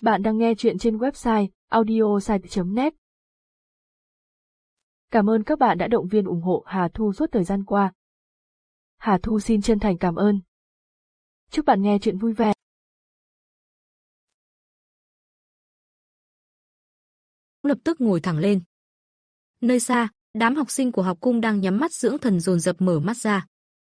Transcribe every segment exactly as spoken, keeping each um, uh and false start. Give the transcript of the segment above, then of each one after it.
Bạn đang nghe chuyện trên website audiosite chấm net. Cảm ơn các bạn đã động viên ủng hộ Hà Thu suốt thời gian qua. Hà Thu xin chân thành cảm ơn. Chúc bạn nghe chuyện vui vẻ. Lập tức ngồi thẳng lên. Nơi xa, đám học sinh của học cung đang nhắm mắt dưỡng thần dồn dập mở mắt ra.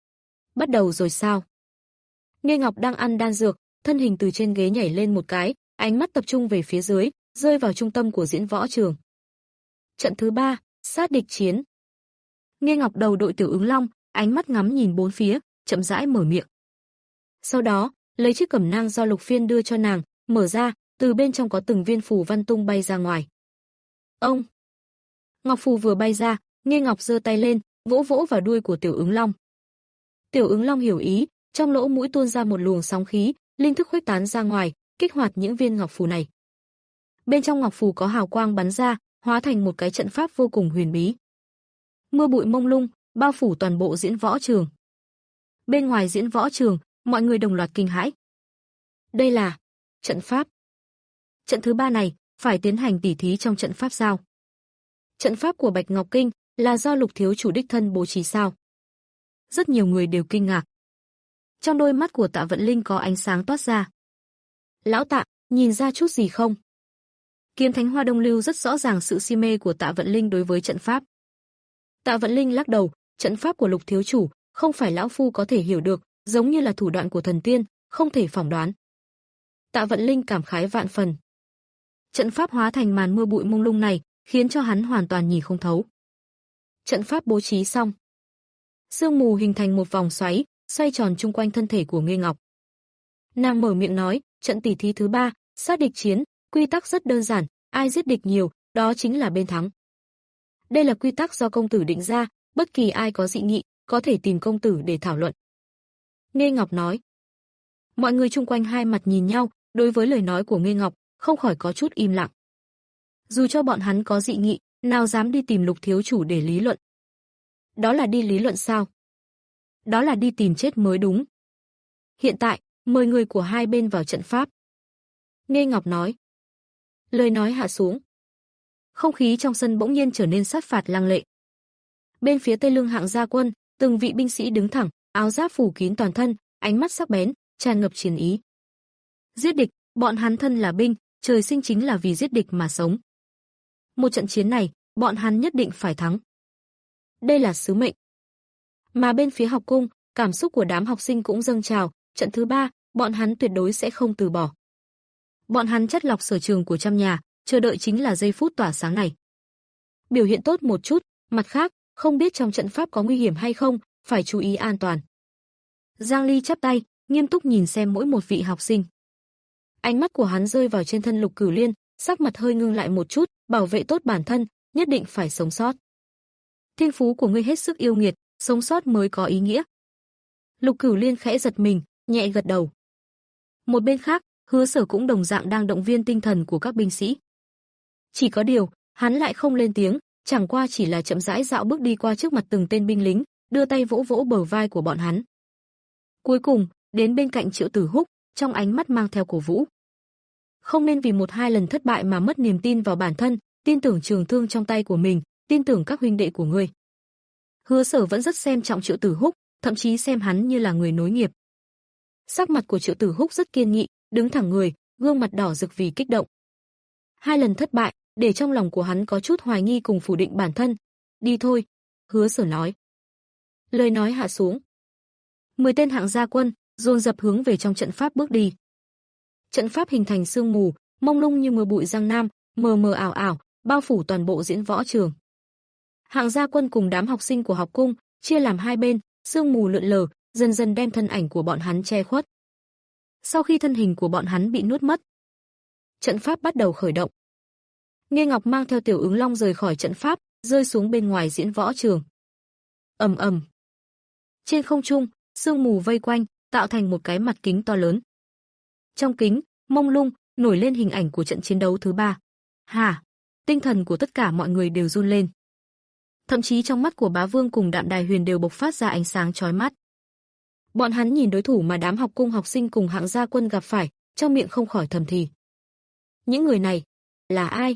Bắt đầu rồi sao? Nghê Ngọc đang ăn đan dược, thân hình từ trên ghế nhảy lên một cái, ánh mắt tập trung về phía dưới, rơi vào trung tâm của diễn võ trường. Trận thứ ba, sát địch chiến. Nghê Ngọc đầu đội Tiểu Ứng Long, ánh mắt ngắm nhìn bốn phía, chậm rãi mở miệng. Sau đó, lấy chiếc cẩm nang do Lục Phiên đưa cho nàng, mở ra, từ bên trong có từng viên phù văn tung bay ra ngoài. Ông! Ngọc phù vừa bay ra, Nghê Ngọc giơ tay lên, vỗ vỗ vào đuôi của Tiểu Ứng Long. Tiểu Ứng Long hiểu ý, trong lỗ mũi tuôn ra một luồng sóng khí, linh thức khuếch tán ra ngoài, kích hoạt những viên ngọc phù này. Bên trong ngọc phù có hào quang bắn ra, hóa thành một cái trận pháp vô cùng huyền bí. Mưa bụi mông lung, bao phủ toàn bộ diễn võ trường. Bên ngoài diễn võ trường, mọi người đồng loạt kinh hãi. Đây là trận pháp. Trận thứ ba này, phải tiến hành tỉ thí trong trận pháp sao? Trận pháp của Bạch Ngọc Kinh là do Lục thiếu chủ đích thân bố trí sao? Rất nhiều người đều kinh ngạc. Trong đôi mắt của Tạ Vận Linh có ánh sáng toát ra. Lão Tạ, nhìn ra chút gì không? Kiếm Thánh Hoa Đông lưu rất rõ ràng sự si mê của Tạ Vận Linh đối với trận pháp. Tạ Vận Linh lắc đầu, trận pháp của Lục thiếu chủ không phải lão phu có thể hiểu được, giống như là thủ đoạn của thần tiên, không thể phỏng đoán. Tạ Vận Linh cảm khái vạn phần. Trận pháp hóa thành màn mưa bụi mông lung này, khiến cho hắn hoàn toàn nhìn không thấu. Trận pháp bố trí xong. Sương mù hình thành một vòng xoáy, xoay tròn chung quanh thân thể của Nghê Ngọc. Nàng mở miệng nói, trận tỉ thí thứ ba, sát địch chiến, quy tắc rất đơn giản, ai giết địch nhiều, đó chính là bên thắng. Đây là quy tắc do công tử định ra, bất kỳ ai có dị nghị, có thể tìm công tử để thảo luận. Nghê Ngọc nói. Mọi người chung quanh hai mặt nhìn nhau, đối với lời nói của Nghê Ngọc, không khỏi có chút im lặng. Dù cho bọn hắn có dị nghị, nào dám đi tìm Lục thiếu chủ để lý luận. Đó là đi lý luận sao? Đó là đi tìm chết mới đúng. Hiện tại, mời người của hai bên vào trận pháp. Nghê Ngọc nói. Lời nói hạ xuống. Không khí trong sân bỗng nhiên trở nên sát phạt lăng lệ. Bên phía Tây Lương Hạng Gia Quân, từng vị binh sĩ đứng thẳng, áo giáp phủ kín toàn thân, ánh mắt sắc bén, tràn ngập chiến ý. Giết địch, bọn hắn thân là binh, trời sinh chính là vì giết địch mà sống. Một trận chiến này, bọn hắn nhất định phải thắng. Đây là sứ mệnh. Mà bên phía học cung, cảm xúc của đám học sinh cũng dâng trào, trận thứ ba, bọn hắn tuyệt đối sẽ không từ bỏ. Bọn hắn chất lọc sở trường của trăm nhà, chờ đợi chính là giây phút tỏa sáng này. Biểu hiện tốt một chút, mặt khác, không biết trong trận pháp có nguy hiểm hay không, phải chú ý an toàn. Giang Ly chắp tay, nghiêm túc nhìn xem mỗi một vị học sinh. Ánh mắt của hắn rơi vào trên thân Lục Cửu Liên, sắc mặt hơi ngưng lại một chút, bảo vệ tốt bản thân, nhất định phải sống sót. Thiên phú của ngươi hết sức yêu nghiệt, sống sót mới có ý nghĩa. Lục Cửu Liên khẽ giật mình, nhẹ gật đầu. Một bên khác, Hứa Sở cũng đồng dạng đang động viên tinh thần của các binh sĩ. Chỉ có điều, hắn lại không lên tiếng, chẳng qua chỉ là chậm rãi dạo bước đi qua trước mặt từng tên binh lính, đưa tay vỗ vỗ bờ vai của bọn hắn. Cuối cùng, đến bên cạnh Triệu Tử Húc, trong ánh mắt mang theo cổ vũ. Không nên vì một hai lần thất bại mà mất niềm tin vào bản thân, tin tưởng trường thương trong tay của mình, tin tưởng các huynh đệ của ngươi. Hứa Sở vẫn rất xem trọng Triệu Tử Húc, thậm chí xem hắn như là người nối nghiệp. Sắc mặt của Triệu Tử Húc rất kiên nghị, đứng thẳng người, gương mặt đỏ rực vì kích động. Hai lần thất bại, để trong lòng của hắn có chút hoài nghi cùng phủ định bản thân. Đi thôi, Hứa Sở nói. Lời nói hạ xuống. Mười tên Hạng Gia Quân dồn dập hướng về trong trận pháp bước đi. Trận pháp hình thành sương mù, mông lung như mưa bụi giang nam, mờ mờ ảo ảo, bao phủ toàn bộ diễn võ trường. Hạng Gia Quân cùng đám học sinh của học cung chia làm hai bên, sương mù lượn lờ, dần dần đem thân ảnh của bọn hắn che khuất. Sau khi thân hình của bọn hắn bị nuốt mất, trận pháp bắt đầu khởi động. Nghê Ngọc mang theo Tiểu Ứng Long rời khỏi trận pháp, rơi xuống bên ngoài diễn võ trường. Ầm ầm. Trên không trung, sương mù vây quanh, tạo thành một cái mặt kính to lớn. Trong kính, mông lung, nổi lên hình ảnh của trận chiến đấu thứ ba. Hả? Tinh thần của tất cả mọi người đều run lên. Thậm chí trong mắt của Bá Vương cùng Đạm Đài Huyền đều bộc phát ra ánh sáng chói mắt. Bọn hắn nhìn đối thủ mà đám học cung học sinh cùng Hạng Gia Quân gặp phải, trong miệng không khỏi thầm thì. Những người này là ai?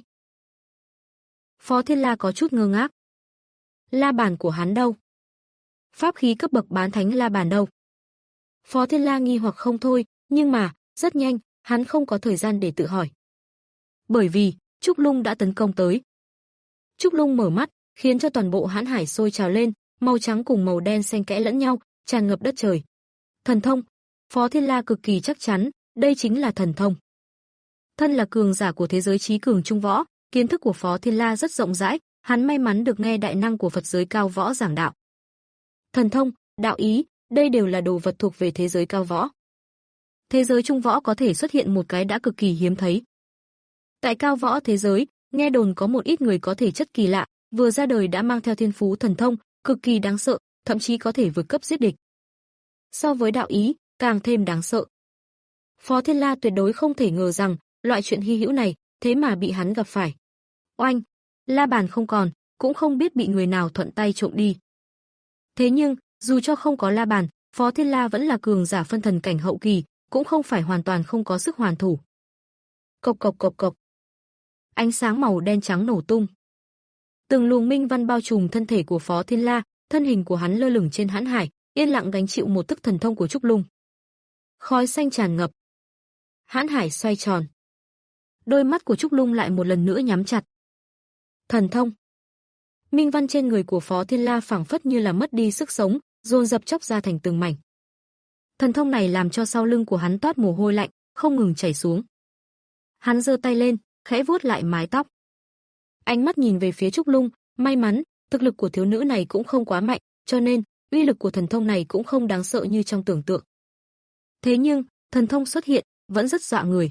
Phó Thiên La có chút ngơ ngác. La bàn của hắn đâu? Pháp khí cấp bậc bán thánh la bàn đâu? Phó Thiên La nghi hoặc không thôi, nhưng mà, rất nhanh, hắn không có thời gian để tự hỏi. Bởi vì, Trúc Lung đã tấn công tới. Trúc Lung mở mắt, khiến cho toàn bộ hãn hải sôi trào lên, màu trắng cùng màu đen xen kẽ lẫn nhau, tràn ngập đất trời. Thần thông. Phó Thiên La cực kỳ chắc chắn, đây chính là thần thông. Thân là cường giả của thế giới trí cường trung võ, kiến thức của Phó Thiên La rất rộng rãi, hắn may mắn được nghe đại năng của Phật giới cao võ giảng đạo. Thần thông, đạo ý, đây đều là đồ vật thuộc về thế giới cao võ. Thế giới trung võ có thể xuất hiện một cái đã cực kỳ hiếm thấy. Tại cao võ thế giới, nghe đồn có một ít người có thể chất kỳ lạ, vừa ra đời đã mang theo thiên phú thần thông, cực kỳ đáng sợ, thậm chí có thể vượt cấp giết địch. So với đạo ý, càng thêm đáng sợ. Phó Thiên La tuyệt đối không thể ngờ rằng, loại chuyện hy hữu này, thế mà bị hắn gặp phải. Oanh, la bàn không còn, cũng không biết bị người nào thuận tay trộm đi. Thế nhưng, dù cho không có la bàn, Phó Thiên La vẫn là cường giả phân thần cảnh hậu kỳ, cũng không phải hoàn toàn không có sức hoàn thủ. Cộc cộc cộc cộc. Ánh sáng màu đen trắng nổ tung. Từng luồng minh văn bao trùm thân thể của Phó Thiên La, thân hình của hắn lơ lửng trên hãn hải, yên lặng gánh chịu một thức thần thông của Trúc Lung. Khói xanh tràn ngập. Hãn hải xoay tròn. Đôi mắt của Trúc Lung lại một lần nữa nhắm chặt. Thần thông. Minh văn trên người của Phó Thiên La phảng phất như là mất đi sức sống, dồn dập chóc ra thành từng mảnh. Thần thông này làm cho sau lưng của hắn toát mồ hôi lạnh, không ngừng chảy xuống. Hắn giơ tay lên, khẽ vuốt lại mái tóc. Ánh mắt nhìn về phía Trúc Lung, may mắn, thực lực của thiếu nữ này cũng không quá mạnh, cho nên, uy lực của thần thông này cũng không đáng sợ như trong tưởng tượng. Thế nhưng, thần thông xuất hiện, vẫn rất dọa người.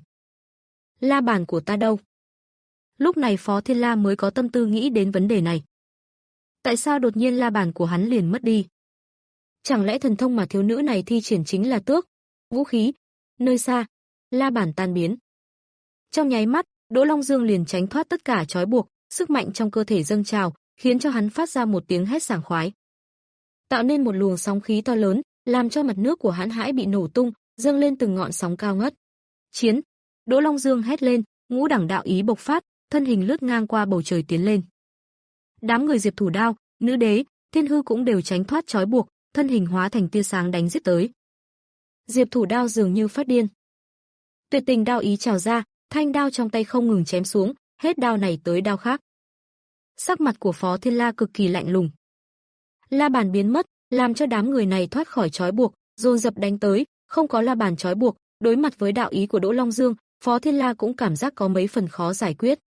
La bàn của ta đâu? Lúc này Phó Thiên La mới có tâm tư nghĩ đến vấn đề này. Tại sao đột nhiên la bàn của hắn liền mất đi? Chẳng lẽ thần thông mà thiếu nữ này thi triển chính là tước, vũ khí? Nơi xa, la bàn tan biến. Trong nháy mắt, Đỗ Long Dương liền tránh thoát tất cả trói buộc, sức mạnh trong cơ thể dâng trào, khiến cho hắn phát ra một tiếng hét sảng khoái. Tạo nên một luồng sóng khí to lớn, làm cho mặt nước của hãn hải bị nổ tung, dâng lên từng ngọn sóng cao ngất. Chiến! Đỗ Long Dương hét lên, ngũ đẳng đạo ý bộc phát, thân hình lướt ngang qua bầu trời tiến lên. Đám người Diệp Thủ Đao, Nữ Đế, Thiên Hư cũng đều tránh thoát trói buộc, thân hình hóa thành tia sáng đánh giết tới. Diệp Thủ Đao dường như phát điên. Tuyệt tình đao ý trào ra, thanh đao trong tay không ngừng chém xuống, hết đao này tới đao khác. Sắc mặt của Phó Thiên La cực kỳ lạnh lùng. La bàn biến mất, làm cho đám người này thoát khỏi trói buộc, dồn dập đánh tới, không có la bàn trói buộc, đối mặt với đạo ý của Đỗ Long Dương, Phó Thiên La cũng cảm giác có mấy phần khó giải quyết.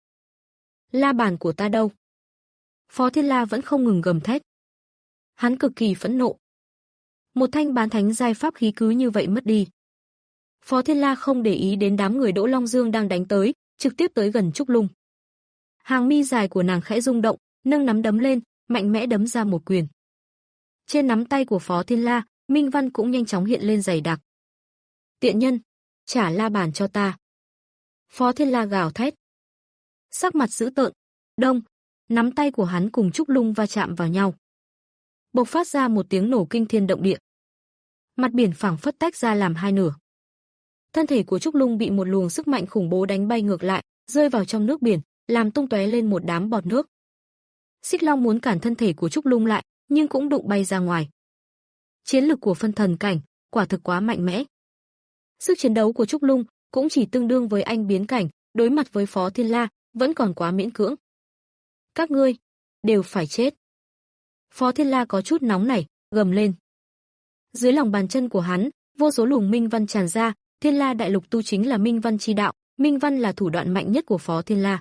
La bàn của ta đâu? Phó Thiên La vẫn không ngừng gầm thét. Hắn cực kỳ phẫn nộ. Một thanh bán thánh giai pháp khí cứ như vậy mất đi. Phó Thiên La không để ý đến đám người Đỗ Long Dương đang đánh tới, trực tiếp tới gần Trúc Lung. Hàng mi dài của nàng khẽ rung động, nâng nắm đấm lên, mạnh mẽ đấm ra một quyền. Trên nắm tay của Phó Thiên La, minh văn cũng nhanh chóng hiện lên dày đặc. Tiện nhân, trả la bàn cho ta. Phó Thiên La gào thét. Sắc mặt dữ tợn, đông, nắm tay của hắn cùng Trúc Lung va chạm vào nhau. Bộc phát ra một tiếng nổ kinh thiên động địa. Mặt biển phảng phất tách ra làm hai nửa. Thân thể của Trúc Lung bị một luồng sức mạnh khủng bố đánh bay ngược lại, rơi vào trong nước biển, làm tung tóe lên một đám bọt nước. Xích Long muốn cản thân thể của Trúc Lung lại, nhưng cũng đụng bay ra ngoài. Chiến lực của phân thần cảnh, quả thực quá mạnh mẽ. Sức chiến đấu của Trúc Lung cũng chỉ tương đương với anh biến cảnh, đối mặt với Phó Thiên La, vẫn còn quá miễn cưỡng. Các ngươi, đều phải chết. Phó Thiên La có chút nóng nảy, gầm lên. Dưới lòng bàn chân của hắn, vô số luồng minh văn tràn ra, Thiên La Đại Lục tu chính là minh văn chi đạo, minh văn là thủ đoạn mạnh nhất của Phó Thiên La.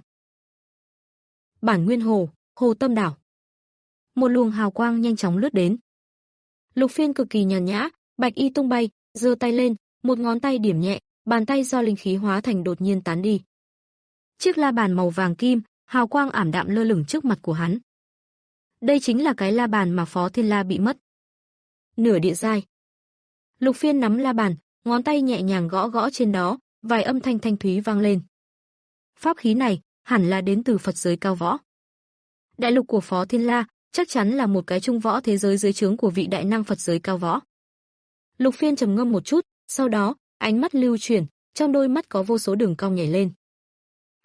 Bản Nguyên Hồ, Hồ Tâm Đảo. Một luồng hào quang nhanh chóng lướt đến. Lục Phiên cực kỳ nhàn nhã, bạch y tung bay, giơ tay lên, một ngón tay điểm nhẹ, bàn tay do linh khí hóa thành đột nhiên tán đi. Chiếc la bàn màu vàng kim, hào quang ảm đạm lơ lửng trước mặt của hắn. Đây chính là cái la bàn mà Phó Thiên La bị mất. Nửa địa giai. Lục Phiên nắm la bàn, ngón tay nhẹ nhàng gõ gõ trên đó, vài âm thanh thanh thúy vang lên. Pháp khí này hẳn là đến từ Phật giới cao võ. Đại lục của Phó Thiên La chắc chắn là một cái trung võ thế giới dưới trướng của vị đại năng Phật giới cao võ. Lục Phiên trầm ngâm một chút, sau đó, ánh mắt lưu chuyển, trong đôi mắt có vô số đường cong nhảy lên.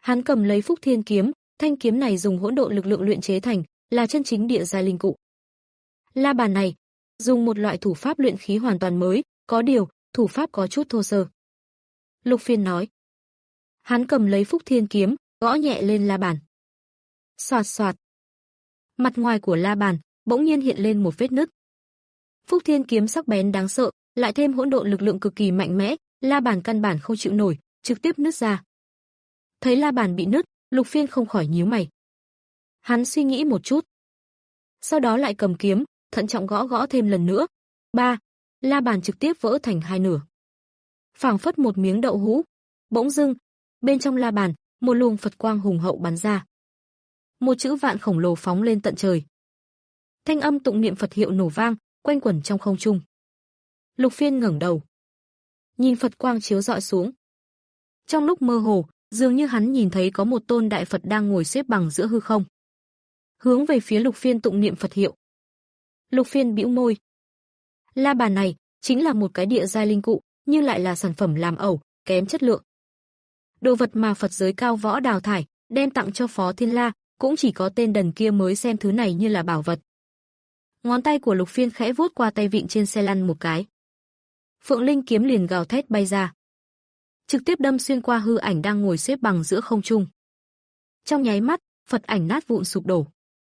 Hắn cầm lấy Phúc Thiên kiếm, thanh kiếm này dùng hỗn độn lực lượng luyện chế thành, là chân chính địa giai linh cụ. La bàn này, dùng một loại thủ pháp luyện khí hoàn toàn mới, có điều, thủ pháp có chút thô sơ. Lục Phiên nói. Hắn cầm lấy Phúc Thiên kiếm, gõ nhẹ lên la bàn. Xoạt xoạt. Mặt ngoài của la bàn bỗng nhiên hiện lên một vết nứt. Phúc Thiên kiếm sắc bén đáng sợ, lại thêm hỗn độn lực lượng cực kỳ mạnh mẽ, la bàn căn bản không chịu nổi, trực tiếp nứt ra. Thấy la bàn bị nứt, Lục Phiên không khỏi nhíu mày. Hắn suy nghĩ một chút, sau đó lại cầm kiếm, thận trọng gõ gõ thêm lần nữa. Ba, la bàn trực tiếp vỡ thành hai nửa. Phảng phất một miếng đậu hũ. Bỗng dưng, bên trong la bàn, một luồng Phật quang hùng hậu bắn ra. Một chữ vạn khổng lồ phóng lên tận trời. Thanh âm tụng niệm Phật hiệu nổ vang, quanh quẩn trong không trung. Lục Phiên ngẩng đầu, nhìn Phật quang chiếu rọi xuống. Trong lúc mơ hồ, dường như hắn nhìn thấy có một tôn đại Phật đang ngồi xếp bằng giữa hư không, hướng về phía Lục Phiên tụng niệm Phật hiệu. Lục Phiên bĩu môi. La bàn này chính là một cái địa giai linh cụ, nhưng lại là sản phẩm làm ẩu, kém chất lượng. Đồ vật mà Phật giới cao võ đào thải, đem tặng cho Phó Thiên La, cũng chỉ có tên đần kia mới xem thứ này như là bảo vật. Ngón tay của Lục Phiên khẽ vuốt qua tay vịn trên xe lăn một cái. Phượng Linh kiếm liền gào thét bay ra, trực tiếp đâm xuyên qua hư ảnh đang ngồi xếp bằng giữa không trung. Trong nháy mắt, Phật ảnh nát vụn sụp đổ.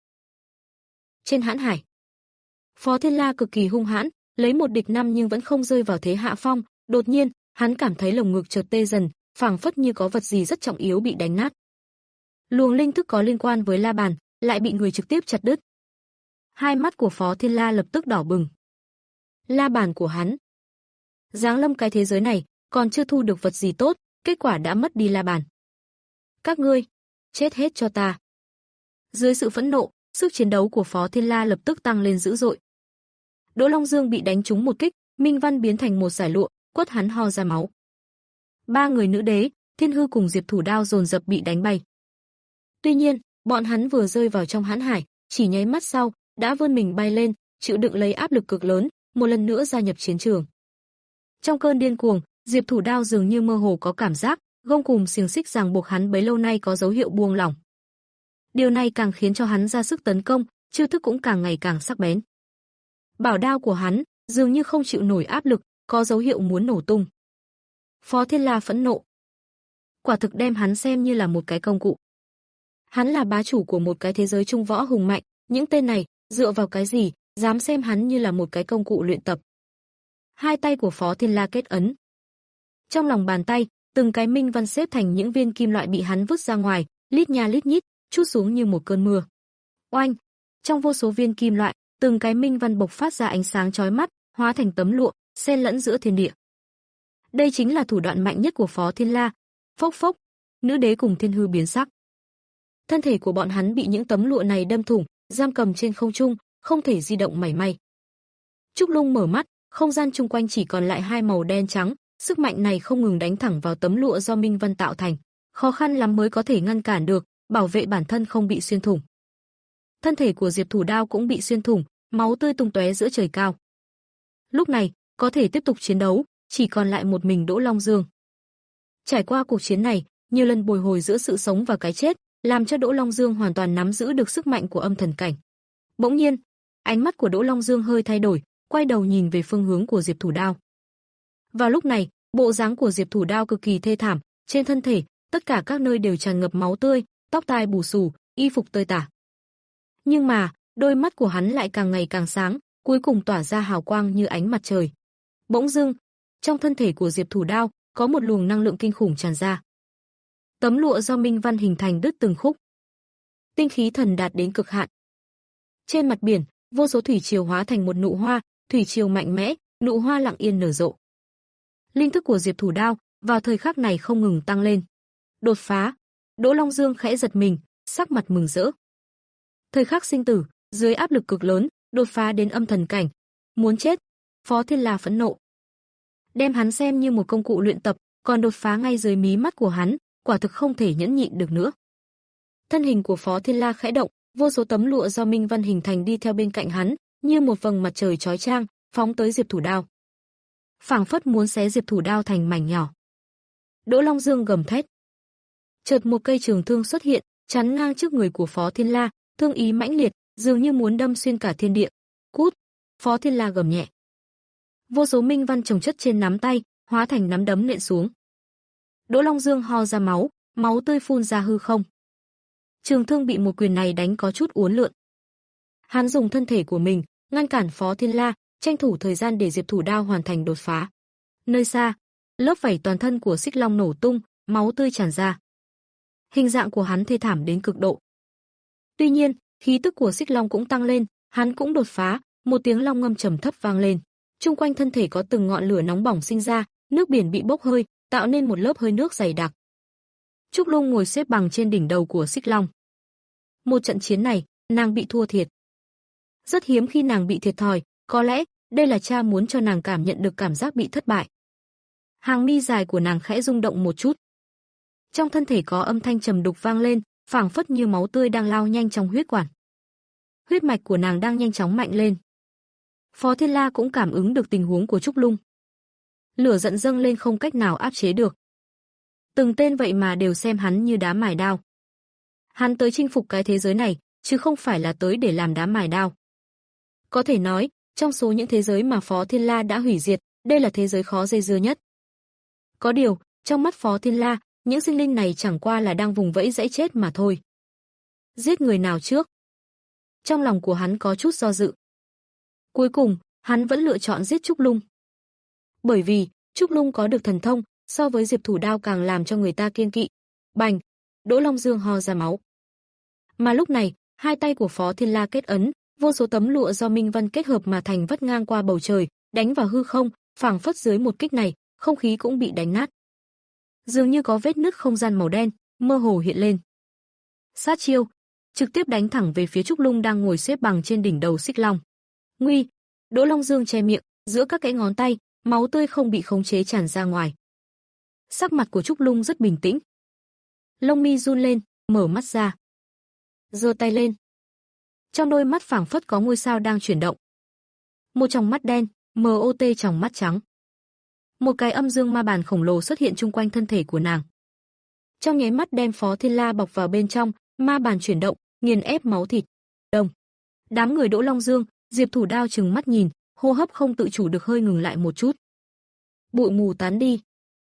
Trên hãn hải, Phó Thiên La cực kỳ hung hãn, lấy một địch năm nhưng vẫn không rơi vào thế hạ phong. Đột nhiên, hắn cảm thấy lồng ngực chợt tê dần, phảng phất như có vật gì rất trọng yếu bị đánh nát. Luồng linh thức có liên quan với la bàn, lại bị người trực tiếp chặt đứt. Hai mắt của Phó Thiên La lập tức đỏ bừng. La bàn của hắn, giáng lâm cái thế giới này, còn chưa thu được vật gì tốt, kết quả đã mất đi la bàn. Các ngươi, chết hết cho ta. Dưới sự phẫn nộ, sức chiến đấu của Phó Thiên La lập tức tăng lên dữ dội. Đỗ Long Dương bị đánh trúng một kích, minh văn biến thành một dải lụa, quất hắn ho ra máu. Ba người nữ đế, Thiên Hư cùng Diệp Thủ Đao dồn dập bị đánh bay. Tuy nhiên, bọn hắn vừa rơi vào trong hãn hải, chỉ nháy mắt sau, đã vươn mình bay lên, chịu đựng lấy áp lực cực lớn, một lần nữa gia nhập chiến trường. Trong cơn điên cuồng, Diệp Thủ Đao dường như mơ hồ có cảm giác, gông cùm xiềng xích ràng buộc hắn bấy lâu nay có dấu hiệu buông lỏng. Điều này càng khiến cho hắn ra sức tấn công, chiêu thức cũng càng ngày càng sắc bén. Bảo đao của hắn dường như không chịu nổi áp lực, có dấu hiệu muốn nổ tung. Phó Thiên La phẫn nộ, quả thực đem hắn xem như là một cái công cụ. Hắn là bá chủ của một cái thế giới trung võ hùng mạnh, những tên này dựa vào cái gì dám xem hắn như là một cái công cụ luyện tập. Hai tay của Phó Thiên La kết ấn. Trong lòng bàn tay, từng cái minh văn xếp thành những viên kim loại bị hắn vứt ra ngoài, lít nha lít nhít, trút xuống như một cơn mưa. Oanh! Trong vô số viên kim loại, từng cái minh văn bộc phát ra ánh sáng chói mắt, hóa thành tấm lụa, xen lẫn giữa thiên địa. Đây chính là thủ đoạn mạnh nhất của Phó Thiên La. Phốc phốc, nữ đế cùng Thiên Hư biến sắc. Thân thể của bọn hắn bị những tấm lụa này đâm thủng, giam cầm trên không trung, không thể di động mảy may. Trúc Lung mở mắt, không gian chung quanh chỉ còn lại hai màu đen trắng, sức mạnh này không ngừng đánh thẳng vào tấm lụa do minh văn tạo thành, khó khăn lắm mới có thể ngăn cản được, bảo vệ bản thân không bị xuyên thủng. Thân thể của Diệp Thủ Đao cũng bị xuyên thủng, máu tươi tung tóe giữa trời cao. Lúc này, có thể tiếp tục chiến đấu, chỉ còn lại một mình Đỗ Long Dương. Trải qua cuộc chiến này, nhiều lần bồi hồi giữa sự sống và cái chết, làm cho Đỗ Long Dương hoàn toàn nắm giữ được sức mạnh của âm thần cảnh. Bỗng nhiên, ánh mắt của Đỗ Long Dương hơi thay đổi, quay đầu nhìn về phương hướng của Diệp Thủ Đao. Vào lúc này, bộ dáng của Diệp Thủ Đao cực kỳ thê thảm, trên thân thể, tất cả các nơi đều tràn ngập máu tươi, tóc tai bù xù, y phục tơi tả. Nhưng mà, đôi mắt của hắn lại càng ngày càng sáng, cuối cùng tỏa ra hào quang như ánh mặt trời. Bỗng dưng, trong thân thể của Diệp Thủ Đao có một luồng năng lượng kinh khủng tràn ra. Tấm lụa do minh văn hình thành đứt từng khúc. Tinh khí thần đạt đến cực hạn. Trên mặt biển, vô số thủy triều hóa thành một nụ hoa, thủy triều mạnh mẽ, nụ hoa lặng yên nở rộ. Linh thức của Diệp Thủ Đao vào thời khắc này không ngừng tăng lên. Đột phá! Đỗ Long Dương khẽ giật mình, sắc mặt mừng rỡ. Thời khắc sinh tử, dưới áp lực cực lớn, đột phá đến âm thần cảnh. Muốn chết! Phó Thiên La phẫn nộ. Đem hắn xem như một công cụ luyện tập, còn đột phá ngay dưới mí mắt của hắn, quả thực không thể nhẫn nhịn được nữa. Thân hình của Phó Thiên La khẽ động, vô số tấm lụa do minh văn hình thành đi theo bên cạnh hắn, như một vầng mặt trời chói chang, phóng tới Diệp Thủ Đao. Phảng phất muốn xé Diệp Thủ Đao thành mảnh nhỏ. Đỗ Long Dương gầm thét. Chợt một cây trường thương xuất hiện, chắn ngang trước người của Phó Thiên La, thương ý mãnh liệt, dường như muốn đâm xuyên cả thiên địa. Cút! Phó Thiên La gầm nhẹ. Vô số minh văn chồng chất trên nắm tay, hóa thành nắm đấm nện xuống. Đỗ Long Dương ho ra máu, máu tươi phun ra hư không. Trường thương bị một quyền này đánh có chút uốn lượn. Hắn dùng thân thể của mình ngăn cản Phó Thiên La, tranh thủ thời gian để Diệp Thủ Đao hoàn thành đột phá. Nơi xa, lớp vảy toàn thân của Xích Long nổ tung, máu tươi tràn ra. Hình dạng của hắn thê thảm đến cực độ. Tuy nhiên, khí tức của Xích Long cũng tăng lên, hắn cũng đột phá, một tiếng long ngâm trầm thấp vang lên. Trung quanh thân thể có từng ngọn lửa nóng bỏng sinh ra, nước biển bị bốc hơi, tạo nên một lớp hơi nước dày đặc. Trúc Lung ngồi xếp bằng trên đỉnh đầu của Xích Long. Một trận chiến này, nàng bị thua thiệt. Rất hiếm khi nàng bị thiệt thòi, có lẽ đây là cha muốn cho nàng cảm nhận được cảm giác bị thất bại. Hàng mi dài của nàng khẽ rung động một chút. Trong thân thể có âm thanh trầm đục vang lên, phảng phất như máu tươi đang lao nhanh trong huyết quản. Huyết mạch của nàng đang nhanh chóng mạnh lên. Phó Thiên La cũng cảm ứng được tình huống của Trúc Lung. Lửa giận dâng lên không cách nào áp chế được. Từng tên vậy mà đều xem hắn như đá mài đao. Hắn tới chinh phục cái thế giới này, chứ không phải là tới để làm đá mài đao. Có thể nói, trong số những thế giới mà Phó Thiên La đã hủy diệt, đây là thế giới khó dây dưa nhất. Có điều, trong mắt Phó Thiên La, những sinh linh này chẳng qua là đang vùng vẫy dãy chết mà thôi. Giết người nào trước? Trong lòng của hắn có chút do dự. Cuối cùng, hắn vẫn lựa chọn giết Trúc Lung. Bởi vì, Trúc Lung có được thần thông, so với Diệp Thủ Đao càng làm cho người ta kiêng kỵ. Bành! Đỗ Long Dương ho ra máu. Mà lúc này, hai tay của Phó Thiên La kết ấn, vô số tấm lụa do minh văn kết hợp mà thành vắt ngang qua bầu trời, đánh vào hư không, phảng phất dưới một kích này, không khí cũng bị đánh nát. Dường như có vết nứt không gian màu đen, mơ hồ hiện lên. Sát chiêu, trực tiếp đánh thẳng về phía Trúc Lung đang ngồi xếp bằng trên đỉnh đầu Xích Long. Nguy! Đỗ Long Dương che miệng, giữa các kẽ ngón tay, máu tươi không bị khống chế tràn ra ngoài. Sắc mặt của Trúc Lung rất bình tĩnh. Lông mi run lên, mở mắt ra. Giơ tay lên. Trong đôi mắt phảng phất có ngôi sao đang chuyển động. Một tròng mắt đen, em o tê tròng mắt trắng. Một cái âm dương ma bàn khổng lồ xuất hiện chung quanh thân thể của nàng. Trong nháy mắt đem Phó Thiên La bọc vào bên trong, ma bàn chuyển động, nghiền ép máu thịt. Đông. Đám người Đỗ Long Dương, Diệp Thủ Đao trừng mắt nhìn, hô hấp không tự chủ được hơi ngừng lại một chút. Bụi mù tán đi.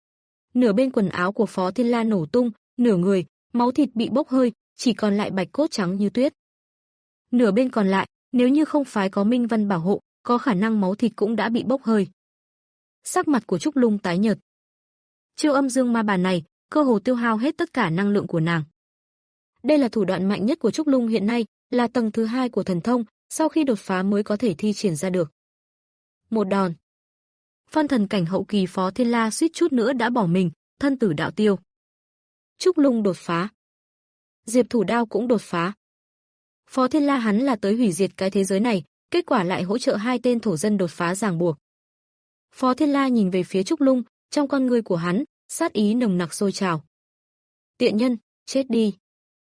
Nửa bên quần áo của Phó Thiên La nổ tung, nửa người, máu thịt bị bốc hơi, chỉ còn lại bạch cốt trắng như tuyết. Nửa bên còn lại, nếu như không phải có minh văn bảo hộ, có khả năng máu thịt cũng đã bị bốc hơi. Sắc mặt của Trúc Lung tái nhợt. Chiêu âm dương ma bàn này, cơ hồ tiêu hao hết tất cả năng lượng của nàng. Đây là thủ đoạn mạnh nhất của Trúc Lung hiện nay, là tầng thứ hai của thần thông, sau khi đột phá mới có thể thi triển ra được. Một đòn. Phân thần cảnh hậu kỳ Phó Thiên La suýt chút nữa đã bỏ mình, thân tử đạo tiêu. Trúc Lung đột phá. Diệp Thủ Đao cũng đột phá. Phó Thiên La hắn là tới hủy diệt cái thế giới này, kết quả lại hỗ trợ hai tên thổ dân đột phá ràng buộc. Phó Thiên La nhìn về phía Trúc Lung, trong con ngươi của hắn, sát ý nồng nặc sôi trào. Tiện nhân, chết đi.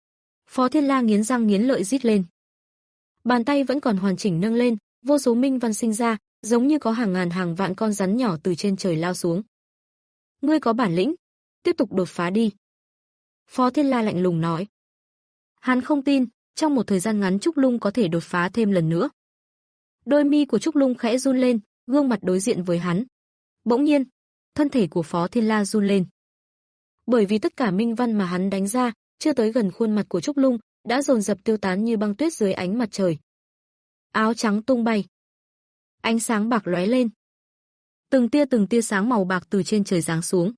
Phó Thiên La nghiến răng nghiến lợi rít lên. Bàn tay vẫn còn hoàn chỉnh nâng lên, vô số minh văn sinh ra, giống như có hàng ngàn hàng vạn con rắn nhỏ từ trên trời lao xuống. Ngươi có bản lĩnh, tiếp tục đột phá đi. Phó Thiên La lạnh lùng nói. Hắn không tin, trong một thời gian ngắn Trúc Lung có thể đột phá thêm lần nữa. Đôi mi của Trúc Lung khẽ run lên, gương mặt đối diện với hắn. Bỗng nhiên, thân thể của Phó Thiên La run lên. Bởi vì tất cả minh văn mà hắn đánh ra, chưa tới gần khuôn mặt của Trúc Lung, đã dồn dập tiêu tán như băng tuyết dưới ánh mặt trời. Áo trắng tung bay. Ánh sáng bạc lóe lên. Từng tia từng tia sáng màu bạc từ trên trời giáng xuống.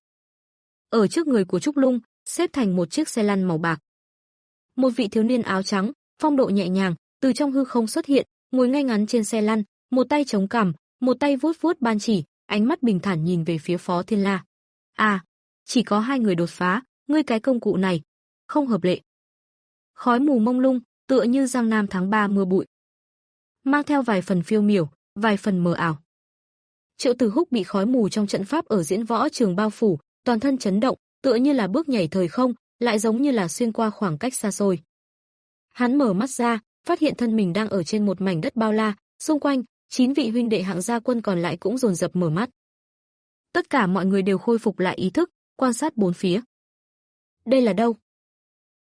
Ở trước người của Trúc Lung, xếp thành một chiếc xe lăn màu bạc. Một vị thiếu niên áo trắng, phong độ nhẹ nhàng, từ trong hư không xuất hiện, ngồi ngay ngắn trên xe lăn, một tay chống cằm, một tay vuốt vuốt ban chỉ, ánh mắt bình thản nhìn về phía Phó Thiên La. À, chỉ có hai người đột phá, ngươi cái công cụ này, không hợp lệ. Khói mù mông lung, tựa như giang nam tháng ba mưa bụi. Mang theo vài phần phiêu miểu, vài phần mờ ảo. Triệu Tử Húc bị khói mù trong trận pháp ở diễn võ trường bao phủ, toàn thân chấn động, tựa như là bước nhảy thời không, lại giống như là xuyên qua khoảng cách xa xôi. Hắn mở mắt ra, phát hiện thân mình đang ở trên một mảnh đất bao la, xung quanh, chín vị huynh đệ hạng gia quân còn lại cũng dồn dập mở mắt. Tất cả mọi người đều khôi phục lại ý thức, quan sát bốn phía. Đây là đâu?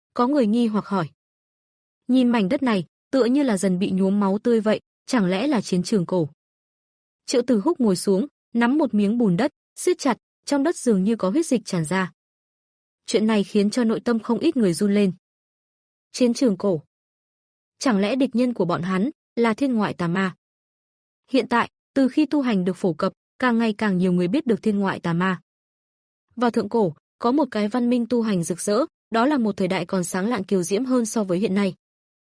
Có người nghi hoặc hỏi. Nhìn mảnh đất này, tựa như là dần bị nhuốm máu tươi vậy, chẳng lẽ là chiến trường cổ? Triệu Tử Húc ngồi xuống, nắm một miếng bùn đất, siết chặt, trong đất dường như có huyết dịch tràn ra. Chuyện này khiến cho nội tâm không ít người run lên. Chiến trường cổ. Chẳng lẽ địch nhân của bọn hắn là thiên ngoại tà ma? Hiện tại, từ khi tu hành được phổ cập, càng ngày càng nhiều người biết được thiên ngoại tà ma. Vào thượng cổ, có một cái văn minh tu hành rực rỡ, đó là một thời đại còn sáng lạn kiều diễm hơn so với hiện nay.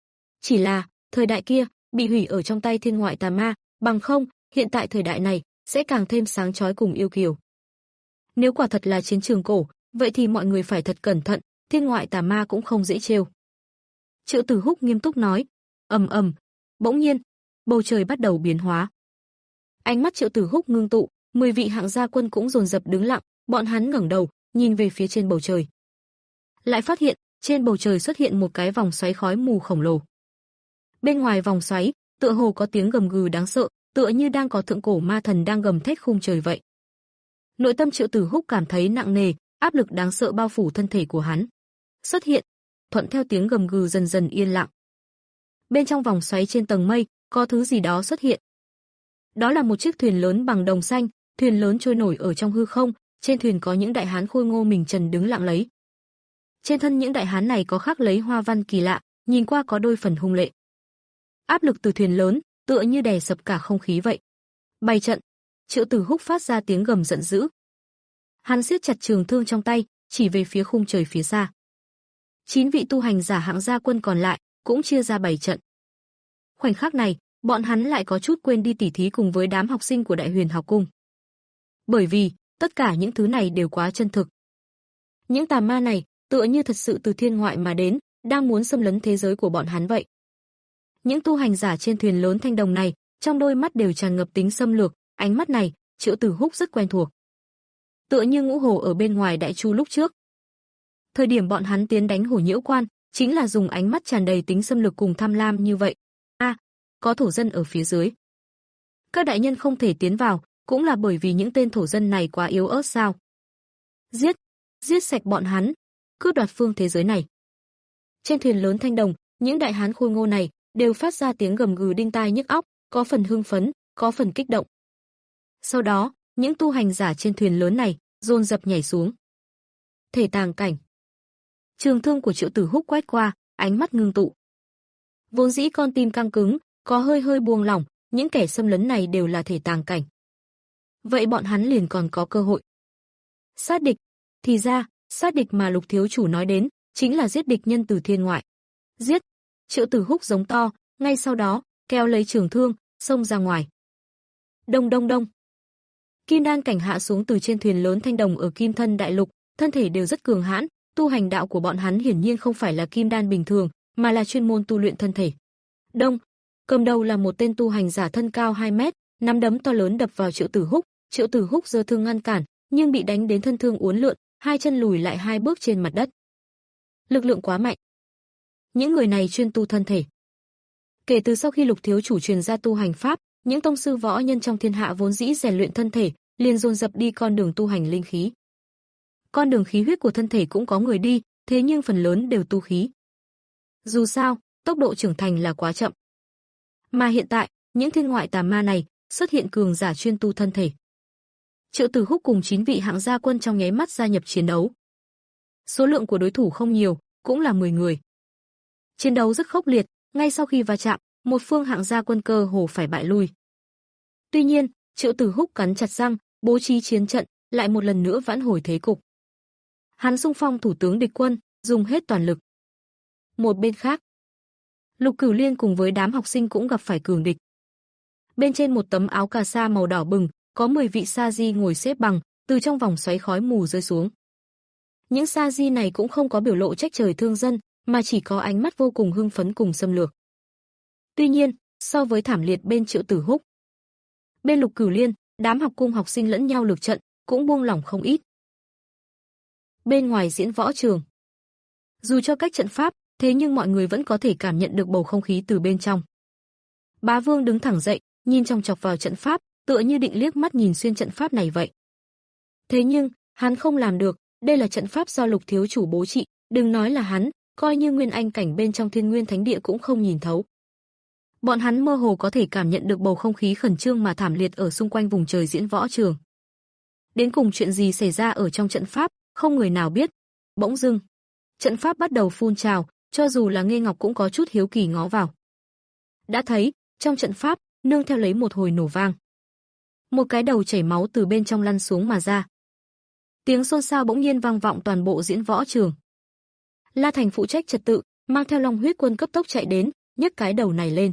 Chỉ là, thời đại kia bị hủy ở trong tay thiên ngoại tà ma, bằng không, hiện tại thời đại này sẽ càng thêm sáng chói cùng yêu kiều. Nếu quả thật là chiến trường cổ, vậy thì mọi người phải thật cẩn thận, thiên ngoại tà ma cũng không dễ trêu. Triệu Tử Húc nghiêm túc nói. Ầm ầm, bỗng nhiên, bầu trời bắt đầu biến hóa. Ánh mắt Triệu Tử Húc ngưng tụ, mười vị hạng gia quân cũng dồn dập đứng lặng, bọn hắn ngẩng đầu, nhìn về phía trên bầu trời. Lại phát hiện, trên bầu trời xuất hiện một cái vòng xoáy khói mù khổng lồ. Bên ngoài vòng xoáy, tựa hồ có tiếng gầm gừ đáng sợ, tựa như đang có thượng cổ ma thần đang gầm thét khung trời vậy. Nội tâm Triệu Tử Húc cảm thấy nặng nề, áp lực đáng sợ bao phủ thân thể của hắn. Xuất hiện, thuận theo tiếng gầm gừ dần dần yên lặng. Bên trong vòng xoáy trên tầng mây, có thứ gì đó xuất hiện. Đó là một chiếc thuyền lớn bằng đồng xanh, thuyền lớn trôi nổi ở trong hư không, trên thuyền có những đại hán khôi ngô mình trần đứng lặng lấy. Trên thân những đại hán này có khắc lấy hoa văn kỳ lạ, nhìn qua có đôi phần hung lệ. Áp lực từ thuyền lớn, tựa như đè sập cả không khí vậy. Bày trận, Triệu Tử Húc phát ra tiếng gầm giận dữ. Hắn siết chặt trường thương trong tay, chỉ về phía khung trời phía xa. Chín vị tu hành giả hạng gia quân còn lại cũng chia ra bảy trận. Khoảnh khắc này, bọn hắn lại có chút quên đi tỉ thí cùng với đám học sinh của Đại Huyền học cung. Bởi vì, tất cả những thứ này đều quá chân thực. Những tà ma này, tựa như thật sự từ thiên ngoại mà đến, đang muốn xâm lấn thế giới của bọn hắn vậy. Những tu hành giả trên thuyền lớn thanh đồng này, trong đôi mắt đều tràn ngập tính xâm lược, ánh mắt này, Triệu Tử Húc rất quen thuộc. Tựa như Ngũ Hồ ở bên ngoài Đại Chu lúc trước. Thời điểm bọn hắn tiến đánh Hổ Nhiễu Quan, chính là dùng ánh mắt tràn đầy tính xâm lược cùng tham lam như vậy. A, à, có thổ dân ở phía dưới. Các đại nhân không thể tiến vào, cũng là bởi vì những tên thổ dân này quá yếu ớt sao? Giết, giết sạch bọn hắn, cướp đoạt phương thế giới này. Trên thuyền lớn thanh đồng, những đại hán khôi ngô này đều phát ra tiếng gầm gừ đinh tai nhức óc, có phần hưng phấn, có phần kích động. Sau đó, những tu hành giả trên thuyền lớn này dồn dập nhảy xuống. Thể tàng cảnh. Trường thương của Triệu Tử Húc quét qua, ánh mắt ngưng tụ. Vốn dĩ con tim căng cứng, có hơi hơi buông lỏng, những kẻ xâm lấn này đều là thể tàng cảnh. Vậy bọn hắn liền còn có cơ hội. Sát địch, thì ra, sát địch mà Lục thiếu chủ nói đến, chính là giết địch nhân từ thiên ngoại. Giết! Triệu Tử Húc giống to, ngay sau đó, kéo lấy trường thương, xông ra ngoài. Đông đông đông. Kim đan cảnh hạ xuống từ trên thuyền lớn thanh đồng ở Kim Thân Đại Lục, thân thể đều rất cường hãn, tu hành đạo của bọn hắn hiển nhiên không phải là kim đan bình thường, mà là chuyên môn tu luyện thân thể. Đông, cầm đầu là một tên tu hành giả thân cao hai mét, nắm đấm to lớn đập vào Triệu Tử Húc, Triệu Tử Húc giơ thương ngăn cản, nhưng bị đánh đến thân thương uốn lượn, hai chân lùi lại hai bước trên mặt đất. Lực lượng quá mạnh. Những người này chuyên tu thân thể. Kể từ sau khi Lục thiếu chủ truyền ra tu hành pháp, những tông sư võ nhân trong thiên hạ vốn dĩ rèn luyện thân thể, liền dồn dập đi con đường tu hành linh khí. Con đường khí huyết của thân thể cũng có người đi, thế nhưng phần lớn đều tu khí. Dù sao, tốc độ trưởng thành là quá chậm. Mà hiện tại, những thiên ngoại tà ma này xuất hiện cường giả chuyên tu thân thể. Triệu Tử Húc cùng chín vị hạng gia quân trong nháy mắt gia nhập chiến đấu. Số lượng của đối thủ không nhiều, cũng là mười người. Chiến đấu rất khốc liệt, ngay sau khi va chạm, một phương hạng gia quân cơ hồ phải bại lui. Tuy nhiên, Triệu Tử Húc cắn chặt răng, bố trí chiến trận, lại một lần nữa vãn hồi thế cục. Hắn xung phong thủ tướng địch quân, dùng hết toàn lực. Một bên khác, Lục Cửu Liên cùng với đám học sinh cũng gặp phải cường địch. Bên trên một tấm áo cà sa màu đỏ bừng, có mười vị sa di ngồi xếp bằng, từ trong vòng xoáy khói mù rơi xuống. Những sa di này cũng không có biểu lộ trách trời thương dân, mà chỉ có ánh mắt vô cùng hưng phấn cùng xâm lược. Tuy nhiên, so với thảm liệt bên Triệu Tử Húc, bên Lục Cửu Liên, đám học cung học sinh lẫn nhau lược trận, cũng buông lỏng không ít. Bên ngoài diễn võ trường, dù cho cách trận pháp, thế nhưng mọi người vẫn có thể cảm nhận được bầu không khí từ bên trong. Bá Vương đứng thẳng dậy, nhìn chòng chọc vào trận pháp, tựa như định liếc mắt nhìn xuyên trận pháp này vậy. Thế nhưng, hắn không làm được, đây là trận pháp do Lục thiếu chủ bố trị, đừng nói là hắn, coi như nguyên anh cảnh bên trong Thiên Nguyên Thánh Địa cũng không nhìn thấu. Bọn hắn mơ hồ có thể cảm nhận được bầu không khí khẩn trương mà thảm liệt ở xung quanh vùng trời diễn võ trường. Đến cùng chuyện gì xảy ra ở trong trận pháp, không người nào biết. Bỗng dưng, trận pháp bắt đầu phun trào, cho dù là Nghê Ngọc cũng có chút hiếu kỳ ngó vào. Đã thấy, trong trận pháp, nương theo lấy một hồi nổ vang. Một cái đầu chảy máu từ bên trong lăn xuống mà ra. Tiếng xôn xao bỗng nhiên vang vọng toàn bộ diễn võ trường. La Thành phụ trách trật tự, mang theo Long Huyết Quân cấp tốc chạy đến, nhấc cái đầu này lên.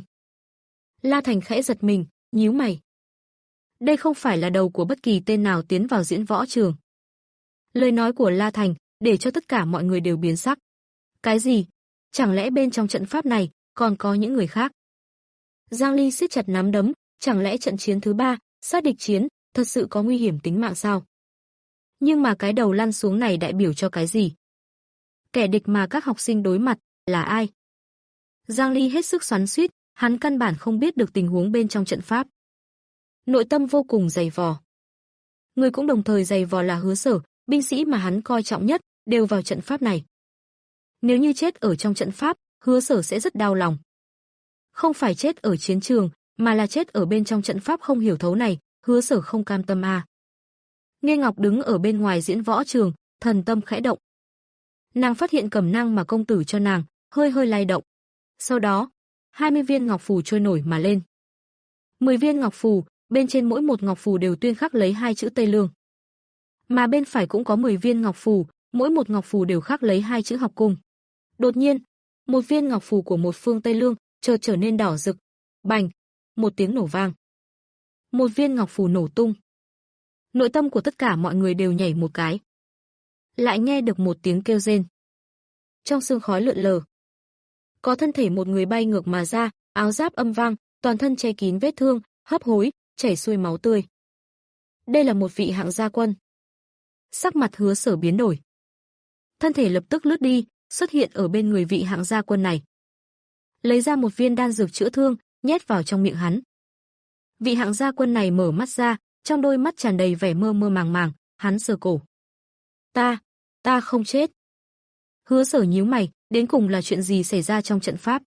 La Thành khẽ giật mình, nhíu mày. Đây không phải là đầu của bất kỳ tên nào tiến vào diễn võ trường. Lời nói của La Thành để cho tất cả mọi người đều biến sắc. Cái gì? Chẳng lẽ bên trong trận pháp này còn có những người khác? Giang Ly siết chặt nắm đấm, chẳng lẽ trận chiến thứ ba, sát địch chiến, thật sự có nguy hiểm tính mạng sao? Nhưng mà cái đầu lăn xuống này đại biểu cho cái gì? Kẻ địch mà các học sinh đối mặt là ai? Giang Ly hết sức xoắn xuýt, hắn căn bản không biết được tình huống bên trong trận pháp. Nội tâm vô cùng dày vò. Người cũng đồng thời dày vò là Hứa Sở, binh sĩ mà hắn coi trọng nhất, đều vào trận pháp này. Nếu như chết ở trong trận pháp, Hứa Sở sẽ rất đau lòng. Không phải chết ở chiến trường, mà là chết ở bên trong trận pháp không hiểu thấu này, Hứa Sở không cam tâm à. Nghê Ngọc đứng ở bên ngoài diễn võ trường, thần tâm khẽ động. Nàng phát hiện cẩm nang mà công tử cho nàng, hơi hơi lay động. Sau đó, hai mươi viên ngọc phù trôi nổi mà lên. mười viên ngọc phù, bên trên mỗi một ngọc phù đều tuyên khắc lấy hai chữ Tây Lương. Mà bên phải cũng có mười viên ngọc phù, mỗi một ngọc phù đều khắc lấy hai chữ học cung. Đột nhiên, một viên ngọc phù của một phương Tây Lương chợt trở nên đỏ rực. Bành, một tiếng nổ vang. Một viên ngọc phù nổ tung. Nội tâm của tất cả mọi người đều nhảy một cái. Lại nghe được một tiếng kêu rên. Trong sương khói lượn lờ, có thân thể một người bay ngược mà ra, áo giáp âm vang, toàn thân che kín vết thương, hấp hối, chảy xuôi máu tươi. Đây là một vị hạng gia quân. Sắc mặt Hứa Sở biến đổi. Thân thể lập tức lướt đi, xuất hiện ở bên người vị hạng gia quân này. Lấy ra một viên đan dược chữa thương, nhét vào trong miệng hắn. Vị hạng gia quân này mở mắt ra, trong đôi mắt tràn đầy vẻ mơ mơ màng màng, hắn sờ cổ. Ta, ta không chết. Hứa Sở nhíu mày, đến cùng là chuyện gì xảy ra trong trận pháp?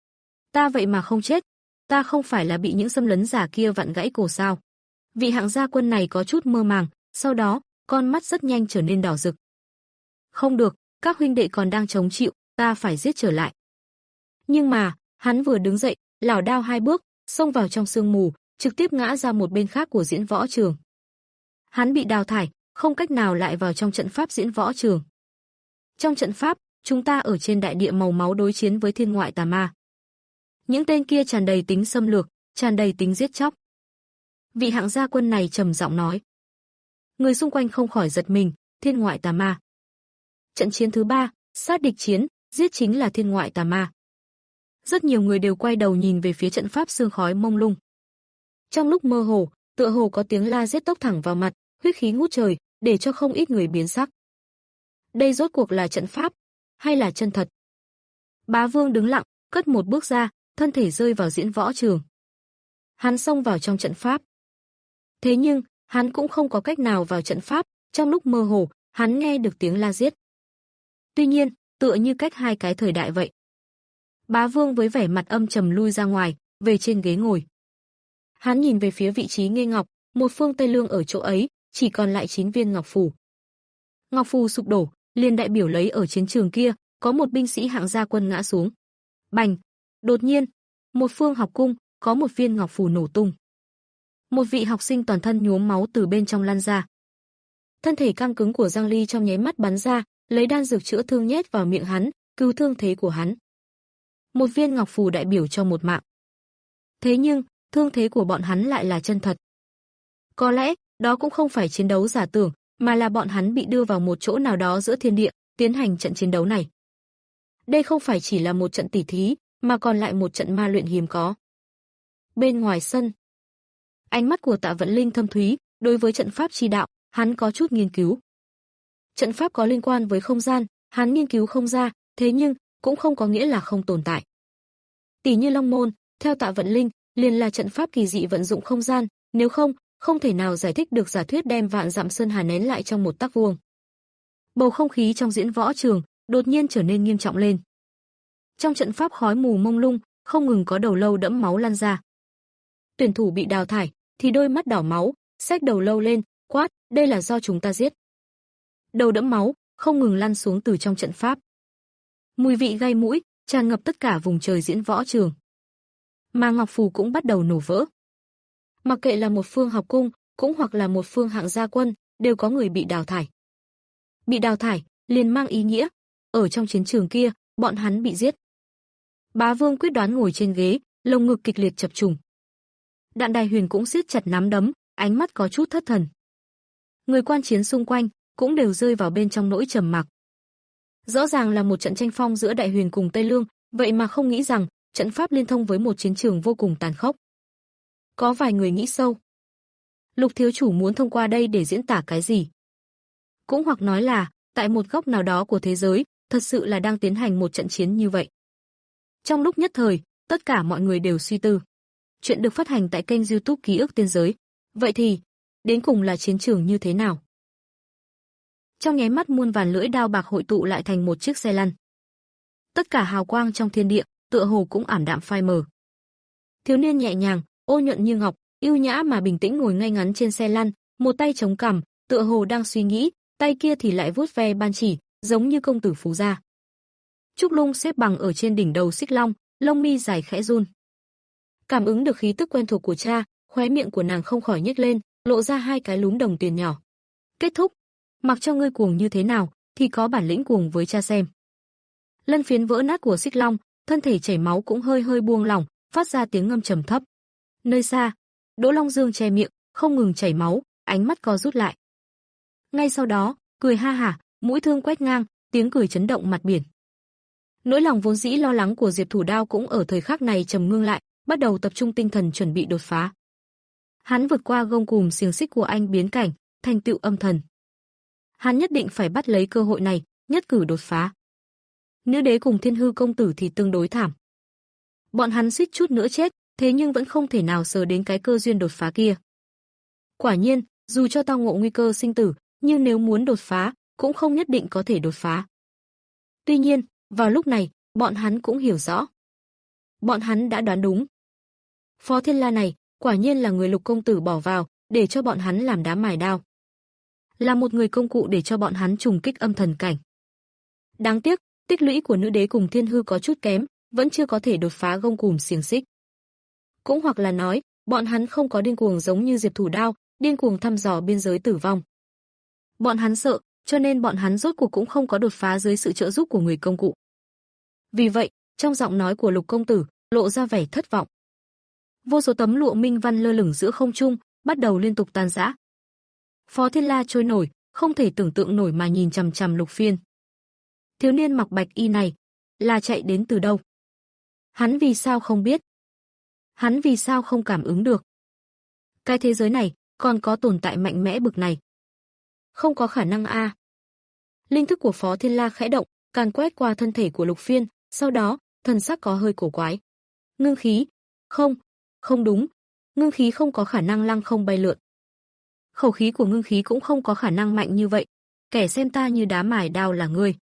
Ta vậy mà không chết, ta không phải là bị những xâm lấn giả kia vặn gãy cổ sao? Vị hạng gia quân này có chút mơ màng, sau đó, con mắt rất nhanh trở nên đỏ rực. Không được, các huynh đệ còn đang chống chịu, ta phải giết trở lại. Nhưng mà, hắn vừa đứng dậy, lảo đao hai bước, xông vào trong sương mù, trực tiếp ngã ra một bên khác của diễn võ trường. Hắn bị đào thải, không cách nào lại vào trong trận pháp diễn võ trường. Trong trận pháp, chúng ta ở trên đại địa màu máu đối chiến với thiên ngoại tà ma. Những tên kia tràn đầy tính xâm lược, tràn đầy tính giết chóc. Vị hạng gia quân này trầm giọng nói. Người xung quanh không khỏi giật mình, thiên ngoại tà ma. Trận chiến thứ ba, sát địch chiến, giết chính là thiên ngoại tà ma. Rất nhiều người đều quay đầu nhìn về phía trận pháp sương khói mông lung. Trong lúc mơ hồ, tựa hồ có tiếng la giết tốc thẳng vào mặt, huyết khí ngút trời, để cho không ít người biến sắc. Đây rốt cuộc là trận pháp, hay là chân thật? Bá Vương đứng lặng, cất một bước ra, thân thể rơi vào diễn võ trường. Hắn xông vào trong trận pháp. Thế nhưng, hắn cũng không có cách nào vào trận pháp, trong lúc mơ hồ, hắn nghe được tiếng la giết. Tuy nhiên, tựa như cách hai cái thời đại vậy. Bá Vương với vẻ mặt âm trầm lui ra ngoài, về trên ghế ngồi. Hắn nhìn về phía vị trí Nghê Ngọc, một phương Tây Lương ở chỗ ấy, chỉ còn lại chín viên ngọc phù. Ngọc phù sụp đổ, liền đại biểu lấy ở chiến trường kia, có một binh sĩ hạng gia quân ngã xuống. Bành! Đột nhiên, một phương học cung, có một viên ngọc phù nổ tung. Một vị học sinh toàn thân nhuốm máu từ bên trong lăn ra. Thân thể căng cứng của Giang Ly trong nháy mắt bắn ra, lấy đan dược chữa thương nhét vào miệng hắn, cứu thương thế của hắn. Một viên ngọc phù đại biểu cho một mạng. Thế nhưng, thương thế của bọn hắn lại là chân thật. Có lẽ, đó cũng không phải chiến đấu giả tưởng, mà là bọn hắn bị đưa vào một chỗ nào đó giữa thiên địa, tiến hành trận chiến đấu này. Đây không phải chỉ là một trận tỉ thí, mà còn lại một trận ma luyện hiếm có. Bên ngoài sân, ánh mắt của Tạ Vận Linh thâm thúy, đối với trận pháp chi đạo, hắn có chút nghiên cứu. Trận pháp có liên quan với không gian, hắn nghiên cứu không ra, thế nhưng cũng không có nghĩa là không tồn tại. Tỷ như Long Môn, theo Tạ Vận Linh, liền là trận pháp kỳ dị vận dụng không gian, nếu không, không thể nào giải thích được giả thuyết đem vạn dặm sơn hà nén lại trong một tắc vuông. Bầu không khí trong diễn võ trường đột nhiên trở nên nghiêm trọng lên. Trong trận pháp khói mù mông lung, không ngừng có đầu lâu đẫm máu lăn ra. Tuyển thủ bị đào thải thì đôi mắt đỏ máu, xách đầu lâu lên, quát, đây là do chúng ta giết. Đầu đẫm máu, không ngừng lăn xuống từ trong trận pháp. Mùi vị gây mũi, tràn ngập tất cả vùng trời diễn võ trường. Mà ngọc phù cũng bắt đầu nổ vỡ. Mặc kệ là một phương học cung, cũng hoặc là một phương hạng gia quân, đều có người bị đào thải. Bị đào thải, liền mang ý nghĩa, ở trong chiến trường kia, bọn hắn bị giết. Bá Vương quyết đoán ngồi trên ghế, lồng ngực kịch liệt chập trùng. Đạn Đài Huyền cũng siết chặt nắm đấm, ánh mắt có chút thất thần. Người quan chiến xung quanh cũng đều rơi vào bên trong nỗi trầm mặc. Rõ ràng là một trận tranh phong giữa Đại Huyền cùng Tây Lương, vậy mà không nghĩ rằng trận pháp liên thông với một chiến trường vô cùng tàn khốc. Có vài người nghĩ sâu. Lục thiếu chủ muốn thông qua đây để diễn tả cái gì? Cũng hoặc nói là, tại một góc nào đó của thế giới, thật sự là đang tiến hành một trận chiến như vậy. Trong lúc nhất thời, tất cả mọi người đều suy tư. Chuyện được phát hành tại kênh YouTube Ký ức Tiên giới. Vậy thì, đến cùng là chiến trường như thế nào? Trong nháy mắt muôn vàn lưỡi đao bạc hội tụ lại thành một chiếc xe lăn. Tất cả hào quang trong thiên địa, tựa hồ cũng ảm đạm phai mờ. Thiếu niên nhẹ nhàng, ô nhuận như ngọc, yêu nhã mà bình tĩnh ngồi ngay ngắn trên xe lăn, một tay chống cằm, tựa hồ đang suy nghĩ, tay kia thì lại vuốt ve ban chỉ, giống như công tử phú gia. Trúc Lung xếp bằng ở trên đỉnh đầu xích long, lông mi dài khẽ run. Cảm ứng được khí tức quen thuộc của cha, khóe miệng của nàng không khỏi nhếch lên, lộ ra hai cái lúm đồng tiền nhỏ. Kết thúc, mặc cho ngươi cuồng như thế nào, thì có bản lĩnh cuồng với cha xem. Lân phiến vỡ nát của xích long, thân thể chảy máu cũng hơi hơi buông lỏng, phát ra tiếng ngâm trầm thấp. Nơi xa, Đỗ Long Dương che miệng, không ngừng chảy máu, ánh mắt co rút lại. Ngay sau đó, cười ha hả, mũi thương quét ngang, tiếng cười chấn động mặt biển. Nỗi lòng vốn dĩ lo lắng của Diệp Thủ Đao cũng ở thời khắc này trầm ngưng lại, bắt đầu tập trung tinh thần chuẩn bị đột phá. Hắn vượt qua gông cùm xiềng xích của anh biến cảnh, thành tựu âm thần. Hắn nhất định phải bắt lấy cơ hội này, nhất cử đột phá. Nữ đế cùng Thiên Hư công tử thì tương đối thảm. Bọn hắn suýt chút nữa chết, thế nhưng vẫn không thể nào sờ đến cái cơ duyên đột phá kia. Quả nhiên, dù cho tao ngộ nguy cơ sinh tử, nhưng nếu muốn đột phá, cũng không nhất định có thể đột phá. Tuy nhiên, vào lúc này, bọn hắn cũng hiểu rõ. Bọn hắn đã đoán đúng. Phó Thiên La này, quả nhiên là người Lục công tử bỏ vào, để cho bọn hắn làm đá mài đao. Là một người công cụ để cho bọn hắn trùng kích âm thần cảnh. Đáng tiếc, tích lũy của nữ đế cùng Thiên Hư có chút kém, vẫn chưa có thể đột phá gông cùm xiềng xích. Cũng hoặc là nói, bọn hắn không có điên cuồng giống như Diệp Thủ Đao, điên cuồng thăm dò biên giới tử vong. Bọn hắn sợ, cho nên bọn hắn rốt cuộc cũng không có đột phá dưới sự trợ giúp của người công cụ. Vì vậy, trong giọng nói của Lục công tử lộ ra vẻ thất vọng. Vô số tấm lụa minh văn lơ lửng giữa không trung, bắt đầu liên tục tan rã. Phó Thiên La trôi nổi, không thể tưởng tượng nổi mà nhìn chằm chằm Lục Phiên. Thiếu niên mặc bạch y này, là chạy đến từ đâu? Hắn vì sao không biết? Hắn vì sao không cảm ứng được? Cái thế giới này, còn có tồn tại mạnh mẽ bực này? Không có khả năng a. À. Linh thức của Phó Thiên La khẽ động, càn quét qua thân thể của Lục Phiên, sau đó, thần sắc có hơi cổ quái. Ngưng khí? Không, không đúng. Ngưng khí không có khả năng lăng không bay lượn. Khẩu khí của ngưng khí cũng không có khả năng mạnh như vậy. Kẻ xem ta như đá mài đao là ngươi.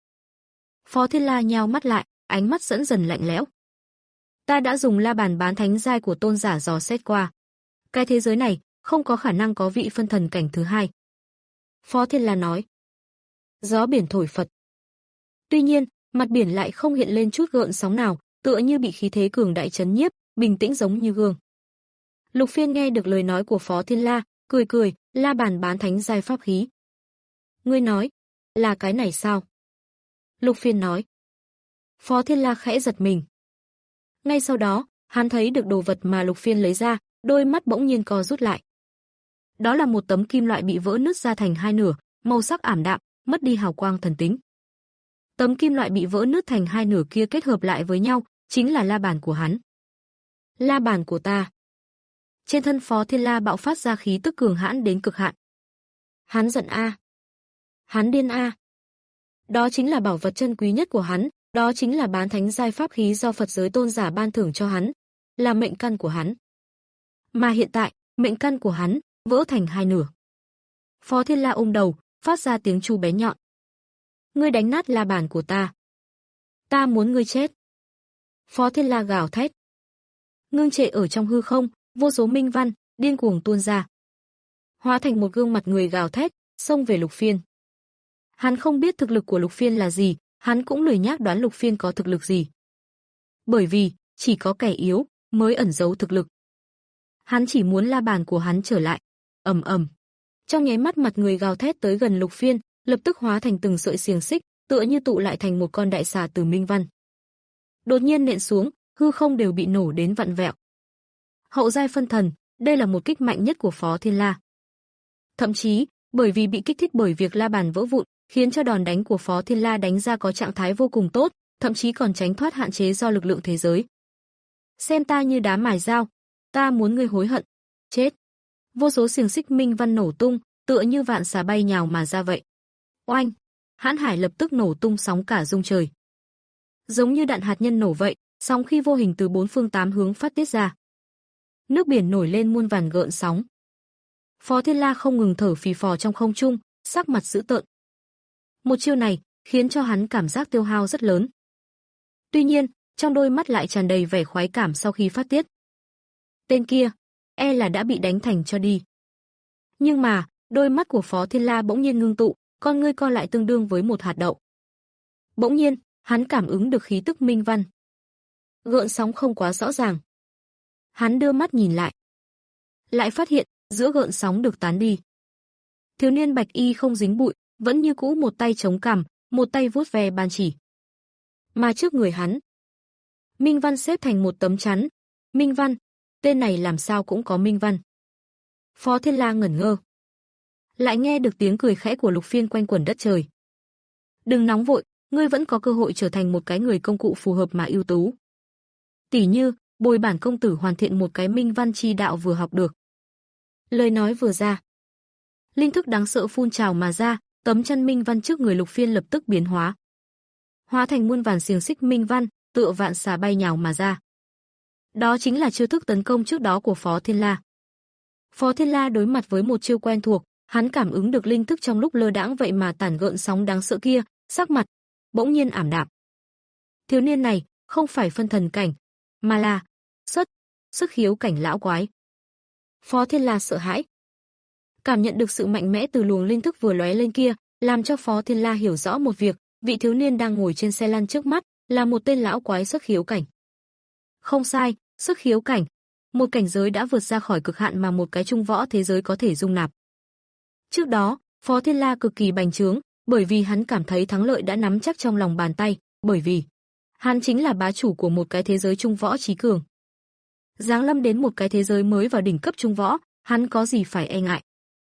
Phó Thiên La nheo mắt lại, ánh mắt dẫn dần lạnh lẽo. Ta đã dùng la bàn bán thánh giai của tôn giả dò xét qua. Cái thế giới này, không có khả năng có vị phân thần cảnh thứ hai. Phó Thiên La nói. Gió biển thổi phật. Tuy nhiên, mặt biển lại không hiện lên chút gợn sóng nào, tựa như bị khí thế cường đại chấn nhiếp, bình tĩnh giống như gương. Lục Phiên nghe được lời nói của Phó Thiên La, cười cười, la bàn bán thánh giai pháp khí. Ngươi nói, là cái này sao? Lục Phiên nói. Phó Thiên La khẽ giật mình. Ngay sau đó, hắn thấy được đồ vật mà Lục Phiên lấy ra, đôi mắt bỗng nhiên co rút lại. Đó là một tấm kim loại bị vỡ nứt ra thành hai nửa, màu sắc ảm đạm, mất đi hào quang thần tính. Tấm kim loại bị vỡ nứt thành hai nửa kia kết hợp lại với nhau, chính là la bàn của hắn. La bàn của ta. Trên thân Phó Thiên La bạo phát ra khí tức cường hãn đến cực hạn. Hắn giận a. Hắn điên a. Đó chính là bảo vật chân quý nhất của hắn, đó chính là bán thánh giai pháp khí do Phật giới tôn giả ban thưởng cho hắn, là mệnh căn của hắn. Mà hiện tại, mệnh căn của hắn vỡ thành hai nửa. Phó Thiên La ôm đầu, phát ra tiếng chu bé nhọn. Ngươi đánh nát la bàn của ta. Ta muốn ngươi chết. Phó Thiên La gào thét. Ngưng trệ ở trong hư không, vô số minh văn điên cuồng tuôn ra, hóa thành một gương mặt người gào thét, xông về Lục Phiên. Hắn không biết thực lực của Lục Phiên là gì, hắn cũng lười nhác đoán Lục Phiên có thực lực gì. Bởi vì, chỉ có kẻ yếu mới ẩn giấu thực lực. Hắn chỉ muốn la bàn của hắn trở lại. Ầm ầm. Trong nháy mắt mặt người gào thét tới gần Lục Phiên, lập tức hóa thành từng sợi xiềng xích, tựa như tụ lại thành một con đại xà từ minh văn. Đột nhiên nện xuống, hư không đều bị nổ đến vặn vẹo. Hậu giai phân thần, đây là một kích mạnh nhất của Phó Thiên La. Thậm chí, bởi vì bị kích thích bởi việc la bàn vỡ vụn, khiến cho đòn đánh của Phó Thiên La đánh ra có trạng thái vô cùng tốt, thậm chí còn tránh thoát hạn chế do lực lượng thế giới. Xem ta như đá mài dao, ta muốn ngươi hối hận. Chết. Vô số xiềng xích minh văn nổ tung, tựa như vạn xà bay nhào mà ra vậy. Oanh! Hãn hải lập tức nổ tung sóng cả rung trời. Giống như đạn hạt nhân nổ vậy, sóng khi vô hình từ bốn phương tám hướng phát tiết ra. Nước biển nổi lên muôn vàn gợn sóng. Phó Thiên La không ngừng thở phì phò trong không trung, sắc mặt dữ tợn. Một chiêu này khiến cho hắn cảm giác tiêu hao rất lớn. Tuy nhiên, trong đôi mắt lại tràn đầy vẻ khoái cảm sau khi phát tiết. Tên kia, e là đã bị đánh thành cho đi. Nhưng mà, đôi mắt của Phó Thiên La bỗng nhiên ngưng tụ, con ngươi co lại tương đương với một hạt đậu. Bỗng nhiên, hắn cảm ứng được khí tức minh văn. Gợn sóng không quá rõ ràng. Hắn đưa mắt nhìn lại. Lại phát hiện, giữa gợn sóng được tán đi. Thiếu niên bạch y không dính bụi, vẫn như cũ một tay chống cằm, một tay vuốt ve ban chỉ. Mà trước người hắn, minh văn xếp thành một tấm chắn. Minh văn, tên này làm sao cũng có minh văn. Phó Thiên La ngẩn ngơ. Lại nghe được tiếng cười khẽ của Lục Phiên quanh quẩn đất trời. Đừng nóng vội, ngươi vẫn có cơ hội trở thành một cái người công cụ phù hợp mà ưu tú. Tỉ như, bồi bản công tử hoàn thiện một cái minh văn chi đạo vừa học được. Lời nói vừa ra, linh thức đáng sợ phun trào mà ra, tấm chăn minh văn trước người Lục Phiên lập tức biến hóa. Hóa thành muôn vàn xiềng xích minh văn, tựa vạn xà bay nhào mà ra. Đó chính là chiêu thức tấn công trước đó của Phó Thiên La. Phó Thiên La đối mặt với một chiêu quen thuộc, hắn cảm ứng được linh thức trong lúc lơ đãng vậy mà tản gợn sóng đáng sợ kia, sắc mặt bỗng nhiên ảm đạm. Thiếu niên này không phải phân thần cảnh, mà là xuất xuất khiếu cảnh lão quái. Phó Thiên La sợ hãi, cảm nhận được sự mạnh mẽ từ luồng linh thức vừa lóe lên kia, làm cho Phó Thiên La hiểu rõ một việc, vị thiếu niên đang ngồi trên xe lăn trước mắt là một tên lão quái xuất khiếu cảnh. Không sai, xuất khiếu cảnh, một cảnh giới đã vượt ra khỏi cực hạn mà một cái trung võ thế giới có thể dung nạp. Trước đó, Phó Thiên La cực kỳ bành trướng, bởi vì hắn cảm thấy thắng lợi đã nắm chắc trong lòng bàn tay, bởi vì hắn chính là bá chủ của một cái thế giới trung võ chí cường. Giáng lâm đến một cái thế giới mới vào đỉnh cấp trung võ, hắn có gì phải e ngại.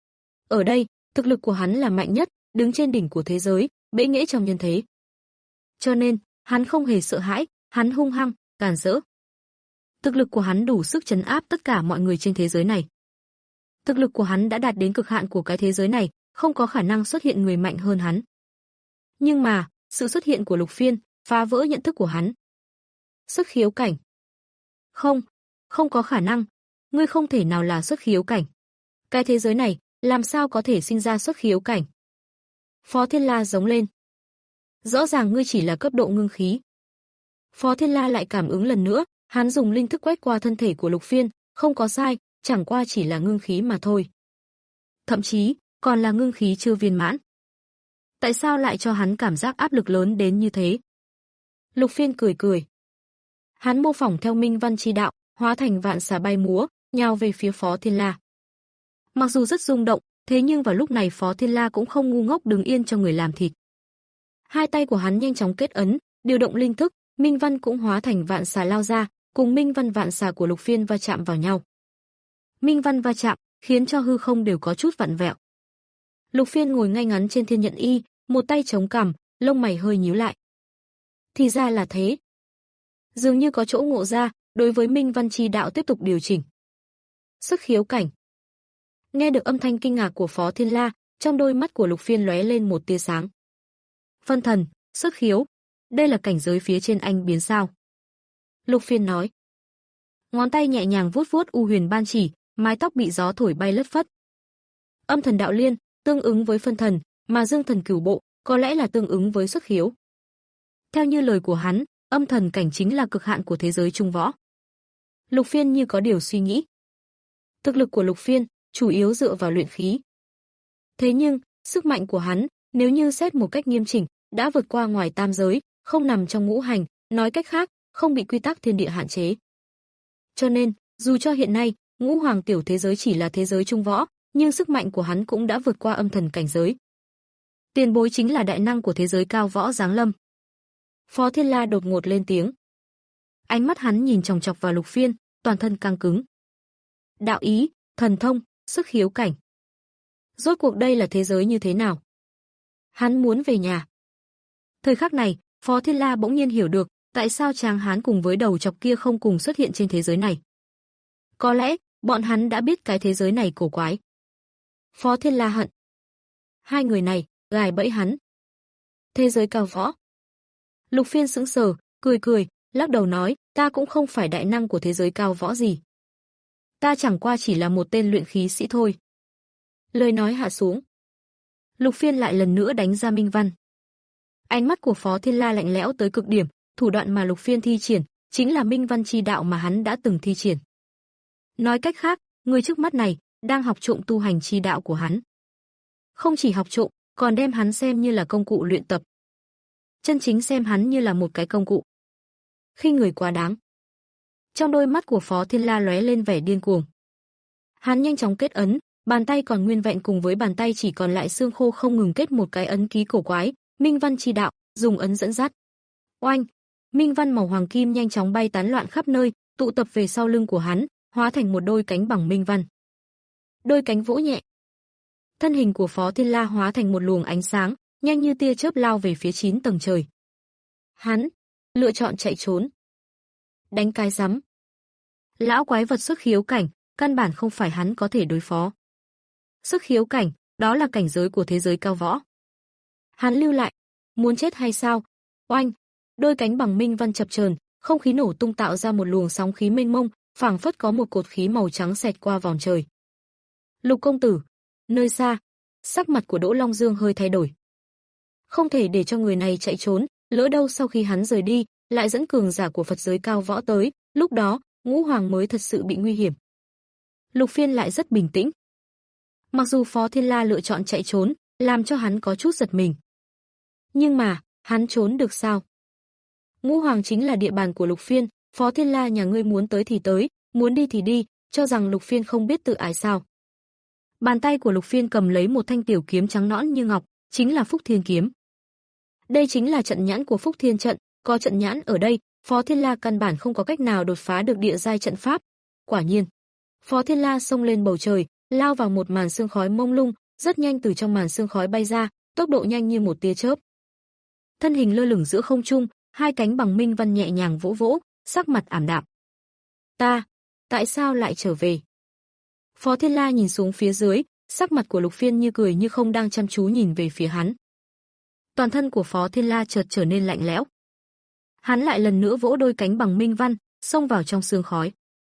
Ở đây, thực lực của hắn là mạnh nhất, đứng trên đỉnh của thế giới, bệ nghệ trong nhân thế. Cho nên, hắn không hề sợ hãi, hắn hung hăng, càn rỡ. Thực lực của hắn đủ sức trấn áp tất cả mọi người trên thế giới này. Thực lực của hắn đã đạt đến cực hạn của cái thế giới này, không có khả năng xuất hiện người mạnh hơn hắn. Nhưng mà, sự xuất hiện của Lục Phiên phá vỡ nhận thức của hắn. Xuất khiếu cảnh. Không, không có khả năng, ngươi không thể nào là xuất khiếu cảnh. Cái thế giới này, làm sao có thể sinh ra xuất khiếu cảnh? Phó Thiên La giống lên. Rõ ràng ngươi chỉ là cấp độ ngưng khí. Phó Thiên La lại cảm ứng lần nữa, hắn dùng linh thức quét qua thân thể của Lục Phiên, không có sai, chẳng qua chỉ là ngưng khí mà thôi. Thậm chí, còn là ngưng khí chưa viên mãn. Tại sao lại cho hắn cảm giác áp lực lớn đến như thế? Lục Phiên cười cười. Hắn mô phỏng theo minh văn chi đạo, hóa thành vạn xà bay múa, nhào về phía Phó Thiên La. Mặc dù rất rung động, thế nhưng vào lúc này Phó Thiên La cũng không ngu ngốc đứng yên cho người làm thịt. Hai tay của hắn nhanh chóng kết ấn, điều động linh thức, minh văn cũng hóa thành vạn xà lao ra, cùng minh văn vạn xà của Lục Phiên va chạm vào nhau. Minh văn va chạm, khiến cho hư không đều có chút vặn vẹo. Lục Phiên ngồi ngay ngắn trên thiên nhận y, một tay chống cằm, lông mày hơi nhíu lại. Thì ra là thế. Dường như có chỗ ngộ ra, đối với minh văn chi đạo tiếp tục điều chỉnh. Xuất khiếu cảnh. Nghe được âm thanh kinh ngạc của Phó Thiên La, trong đôi mắt của Lục Phiên lóe lên một tia sáng. Phân thần, xuất khiếu, đây là cảnh giới phía trên anh biến sao? Lục Phiên nói. Ngón tay nhẹ nhàng vuốt vuốt u huyền ban chỉ, mái tóc bị gió thổi bay lất phất. Âm thần đạo liên, tương ứng với phân thần, mà dương thần cửu bộ, có lẽ là tương ứng với xuất khiếu. Theo như lời của hắn, âm thần cảnh chính là cực hạn của thế giới trung võ. Lục Phiên như có điều suy nghĩ. Thực lực của Lục Phiên chủ yếu dựa vào luyện khí. Thế nhưng, sức mạnh của hắn, nếu như xét một cách nghiêm chỉnh, đã vượt qua ngoài tam giới, không nằm trong ngũ hành, nói cách khác, không bị quy tắc thiên địa hạn chế. Cho nên, dù cho hiện nay, ngũ hoàng tiểu thế giới chỉ là thế giới trung võ, nhưng sức mạnh của hắn cũng đã vượt qua âm thần cảnh giới. Tiền bối chính là đại năng của thế giới cao võ giáng lâm. Phó Thiên La đột ngột lên tiếng. Ánh mắt hắn nhìn chòng chọc vào Lục Phiên, toàn thân căng cứng. Đạo ý, thần thông, sức khiếu cảnh. Rốt cuộc đây là thế giới như thế nào? Hắn muốn về nhà. Thời khắc này, Phó Thiên La bỗng nhiên hiểu được tại sao Tráng Hán cùng với đầu chọc kia không cùng xuất hiện trên thế giới này. Có lẽ, bọn hắn đã biết cái thế giới này cổ quái. Phó Thiên La hận. Hai người này, gài bẫy hắn. Thế giới cao võ. Lục Phiên sững sờ, cười cười, lắc đầu nói, ta cũng không phải đại năng của thế giới cao võ gì. Ta chẳng qua chỉ là một tên luyện khí sĩ thôi. Lời nói hạ xuống. Lục Phiên lại lần nữa đánh ra minh văn. Ánh mắt của Phó Thiên La lạnh lẽo tới cực điểm, thủ đoạn mà Lục Phiên thi triển chính là minh văn chi đạo mà hắn đã từng thi triển. Nói cách khác, người trước mắt này đang học trộm tu hành chi đạo của hắn. Không chỉ học trộm, còn đem hắn xem như là công cụ luyện tập. Chân chính xem hắn như là một cái công cụ. Khi người quá đáng. Trong đôi mắt của Phó Thiên La lóe lên vẻ điên cuồng. Hắn nhanh chóng kết ấn, bàn tay còn nguyên vẹn cùng với bàn tay chỉ còn lại xương khô không ngừng kết một cái ấn ký cổ quái, minh văn chi đạo, dùng ấn dẫn dắt. Oanh, minh văn màu hoàng kim nhanh chóng bay tán loạn khắp nơi, tụ tập về sau lưng của hắn, hóa thành một đôi cánh bằng minh văn. Đôi cánh vỗ nhẹ. Thân hình của Phó Thiên La hóa thành một luồng ánh sáng, nhanh như tia chớp lao về phía chín tầng trời. Hắn lựa chọn chạy trốn. Đánh cái rắm. Lão quái vật sức khiếu cảnh, căn bản không phải hắn có thể đối phó. Sức khiếu cảnh, đó là cảnh giới của thế giới cao võ. Hắn lưu lại, muốn chết hay sao? Oanh, đôi cánh bằng minh văn chập chờn, không khí nổ tung tạo ra một luồng sóng khí mênh mông, phảng phất có một cột khí màu trắng xẹt qua vòng trời. Lục công tử, nơi xa, sắc mặt của Đỗ Long Dương hơi thay đổi. Không thể để cho người này chạy trốn, lỡ đâu sau khi hắn rời đi, lại dẫn cường giả của Phật giới cao võ tới, lúc đó, ngũ hoàng mới thật sự bị nguy hiểm. Lục Phiên lại rất bình tĩnh. Mặc dù Phó Thiên La lựa chọn chạy trốn, làm cho hắn có chút giật mình. Nhưng mà, hắn trốn được sao? Ngũ hoàng chính là địa bàn của Lục Phiên, Phó Thiên La nhà ngươi muốn tới thì tới, muốn đi thì đi, cho rằng Lục Phiên không biết tự ái sao? Bàn tay của Lục Phiên cầm lấy một thanh tiểu kiếm trắng nõn như ngọc, chính là Phúc Thiên kiếm. Đây chính là trận nhãn của Phúc Thiên trận, có trận nhãn ở đây, Phó Thiên La căn bản không có cách nào đột phá được địa giai trận pháp. Quả nhiên, Phó Thiên La xông lên bầu trời, lao vào một màn sương khói mông lung, rất nhanh từ trong màn sương khói bay ra, tốc độ nhanh như một tia chớp. Thân hình lơ lửng giữa không trung, hai cánh bằng minh văn nhẹ nhàng vỗ vỗ, sắc mặt ảm đạm. Ta, tại sao lại trở về? Phó Thiên La nhìn xuống phía dưới, sắc mặt của Lục Phiên như cười như không đang chăm chú nhìn về phía hắn. Toàn thân của Phó Thiên La chợt trở nên lạnh lẽo. Hắn lại lần nữa vỗ đôi cánh bằng minh văn, xông vào trong sương khói.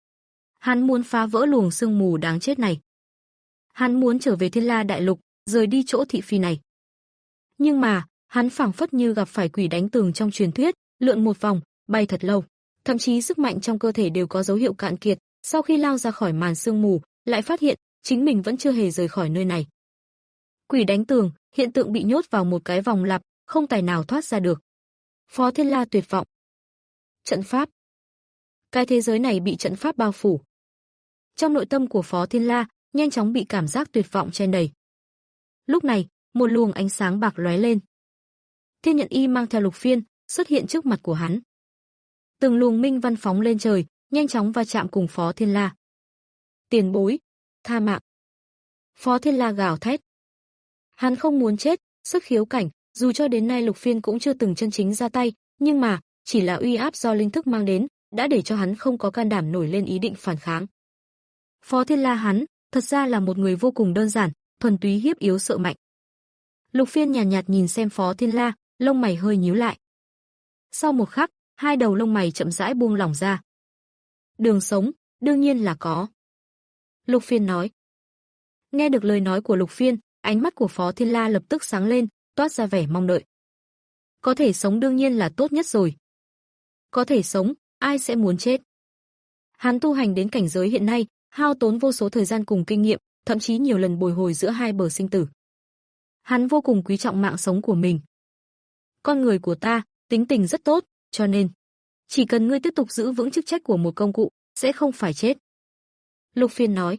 Hắn muốn phá vỡ luồng sương mù đáng chết này. Hắn muốn trở về Thiên La đại lục, rời đi chỗ thị phi này. Nhưng mà, hắn phảng phất như gặp phải quỷ đánh tường trong truyền thuyết, lượn một vòng, bay thật lâu. Thậm chí sức mạnh trong cơ thể đều có dấu hiệu cạn kiệt, sau khi lao ra khỏi màn sương mù, lại phát hiện chính mình vẫn chưa hề rời khỏi nơi này. Quỷ đánh tường, hiện tượng bị nhốt vào một cái vòng lặp, không tài nào thoát ra được. Phó Thiên La tuyệt vọng. Trận pháp. Cái thế giới này bị trận pháp bao phủ. Trong nội tâm của Phó Thiên La, nhanh chóng bị cảm giác tuyệt vọng chen đầy. Lúc này, một luồng ánh sáng bạc lóe lên. Thiên Nhận Y mang theo Lục Phiên, xuất hiện trước mặt của hắn. Từng luồng minh văn phóng lên trời, nhanh chóng va chạm cùng Phó Thiên La. Tiền bối, tha mạng. Phó Thiên La gào thét. Hắn không muốn chết, sức khiếu cảnh, dù cho đến nay Lục Phiên cũng chưa từng chân chính ra tay, nhưng mà, chỉ là uy áp do linh thức mang đến, đã để cho hắn không có can đảm nổi lên ý định phản kháng. Phó Thiên La hắn, thật ra là một người vô cùng đơn giản, thuần túy hiếp yếu sợ mạnh. Lục Phiên nhàn nhạt, nhạt nhìn xem Phó Thiên La, lông mày hơi nhíu lại. Sau một khắc, hai đầu lông mày chậm rãi buông lỏng ra. Đường sống, đương nhiên là có. Lục Phiên nói. Nghe được lời nói của Lục Phiên, ánh mắt của Phó Thiên La lập tức sáng lên, toát ra vẻ mong đợi. Có thể sống đương nhiên là tốt nhất rồi. có thể sống, ai sẽ muốn chết. Hắn tu hành đến cảnh giới hiện nay, hao tốn vô số thời gian cùng kinh nghiệm, thậm chí nhiều lần bồi hồi giữa hai bờ sinh tử. Hắn vô cùng quý trọng mạng sống của mình. Con người của ta, tính tình rất tốt, cho nên chỉ cần ngươi tiếp tục giữ vững chức trách của một công cụ, sẽ không phải chết. Lục Phiên nói.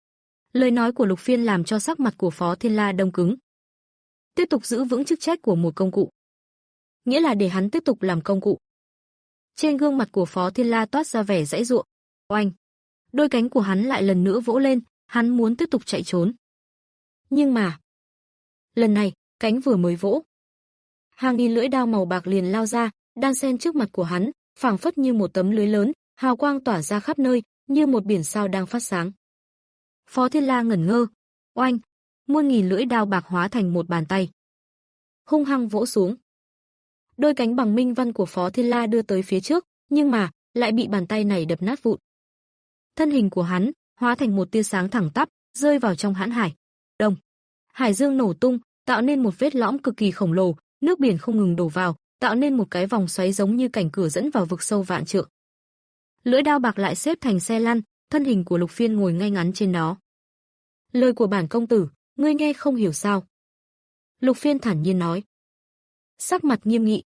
Lời nói của Lục Phiên làm cho sắc mặt của Phó Thiên La đông cứng. Tiếp tục giữ vững chức trách của một công cụ, nghĩa là để hắn tiếp tục làm công cụ. Trên gương mặt của Phó Thiên La toát ra vẻ giãy giụa. Oanh! Đôi cánh của hắn lại lần nữa vỗ lên, hắn muốn tiếp tục chạy trốn. Nhưng mà, lần này, cánh vừa mới vỗ, hàng nghìn lưỡi đao màu bạc liền lao ra, đan xen trước mặt của hắn, phảng phất như một tấm lưới lớn, hào quang tỏa ra khắp nơi, như một biển sao đang phát sáng. Phó Thiên La ngẩn ngơ. Oanh! Muôn nghìn lưỡi đao bạc hóa thành một bàn tay, hung hăng vỗ xuống. Đôi cánh bằng minh văn của Phó Thiên La đưa tới phía trước, nhưng mà lại bị bàn tay này đập nát vụn. Thân hình của hắn hóa thành một tia sáng thẳng tắp, rơi vào trong hãn hải. Đông, hải dương nổ tung, tạo nên một vết lõm cực kỳ khổng lồ, nước biển không ngừng đổ vào, tạo nên một cái vòng xoáy giống như cảnh cửa dẫn vào vực sâu vạn trượng. Lưỡi đao bạc lại xếp thành xe lăn, thân hình của Lục Phiên ngồi ngay ngắn trên đó. Lời của bản công tử, ngươi nghe không hiểu sao? Lục Phiên thản nhiên nói. Sắc mặt nghiêm nghị.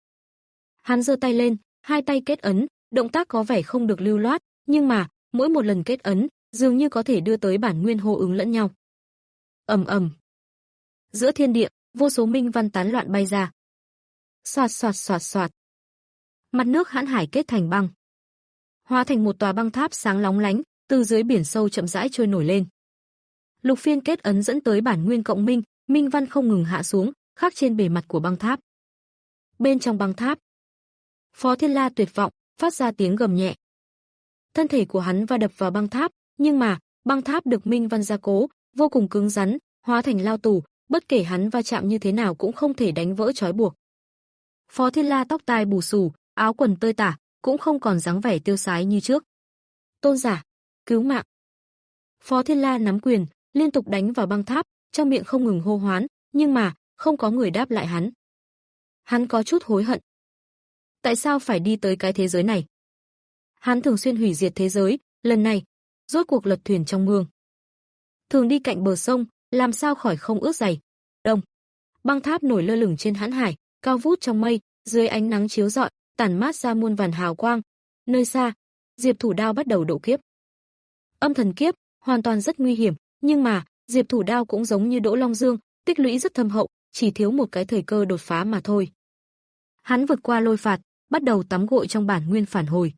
Hắn giơ tay lên, hai tay kết ấn, động tác có vẻ không được lưu loát, nhưng mà mỗi một lần kết ấn, dường như có thể đưa tới bản nguyên hô ứng lẫn nhau. Ầm ầm. Giữa thiên địa, vô số minh văn tán loạn bay ra. Xoạt xoạt xoạt xoạt. Mặt nước hãn hải kết thành băng, hóa thành một tòa băng tháp sáng lóng lánh, từ dưới biển sâu chậm rãi trôi nổi lên. Lục Phiên kết ấn dẫn tới bản nguyên cộng minh, minh văn không ngừng hạ xuống, khắc trên bề mặt của băng tháp. Bên trong băng tháp, Phó Thiên La tuyệt vọng, phát ra tiếng gầm nhẹ. Thân thể của hắn va đập vào băng tháp, nhưng mà băng tháp được minh văn gia cố, vô cùng cứng rắn, hóa thành lao tù, bất kể hắn va chạm như thế nào cũng không thể đánh vỡ trói buộc. Phó Thiên La tóc tai bù xù, áo quần tơi tả, cũng không còn dáng vẻ tiêu sái như trước. Tôn giả, cứu mạng! Phó Thiên La nắm quyền, liên tục đánh vào băng tháp, trong miệng không ngừng hô hoán, nhưng mà không có người đáp lại hắn. Hắn có chút hối hận. Tại sao phải đi tới cái thế giới này? Hắn thường xuyên hủy diệt thế giới, lần này rốt cuộc lật thuyền trong mương. Thường đi cạnh bờ sông, làm sao khỏi không ướt giày. Đông, băng tháp nổi lơ lửng trên hãn hải, cao vút trong mây, dưới ánh nắng chiếu rọi, tản mát ra muôn vàn hào quang. Nơi xa, Diệp Thủ Đao bắt đầu độ kiếp. Âm thần kiếp, hoàn toàn rất nguy hiểm, nhưng mà Diệp Thủ Đao cũng giống như Đỗ Long Dương, tích lũy rất thâm hậu, chỉ thiếu một cái thời cơ đột phá mà thôi. Hắn vượt qua lôi phạt, bắt đầu tắm gội trong bản nguyên phản hồi.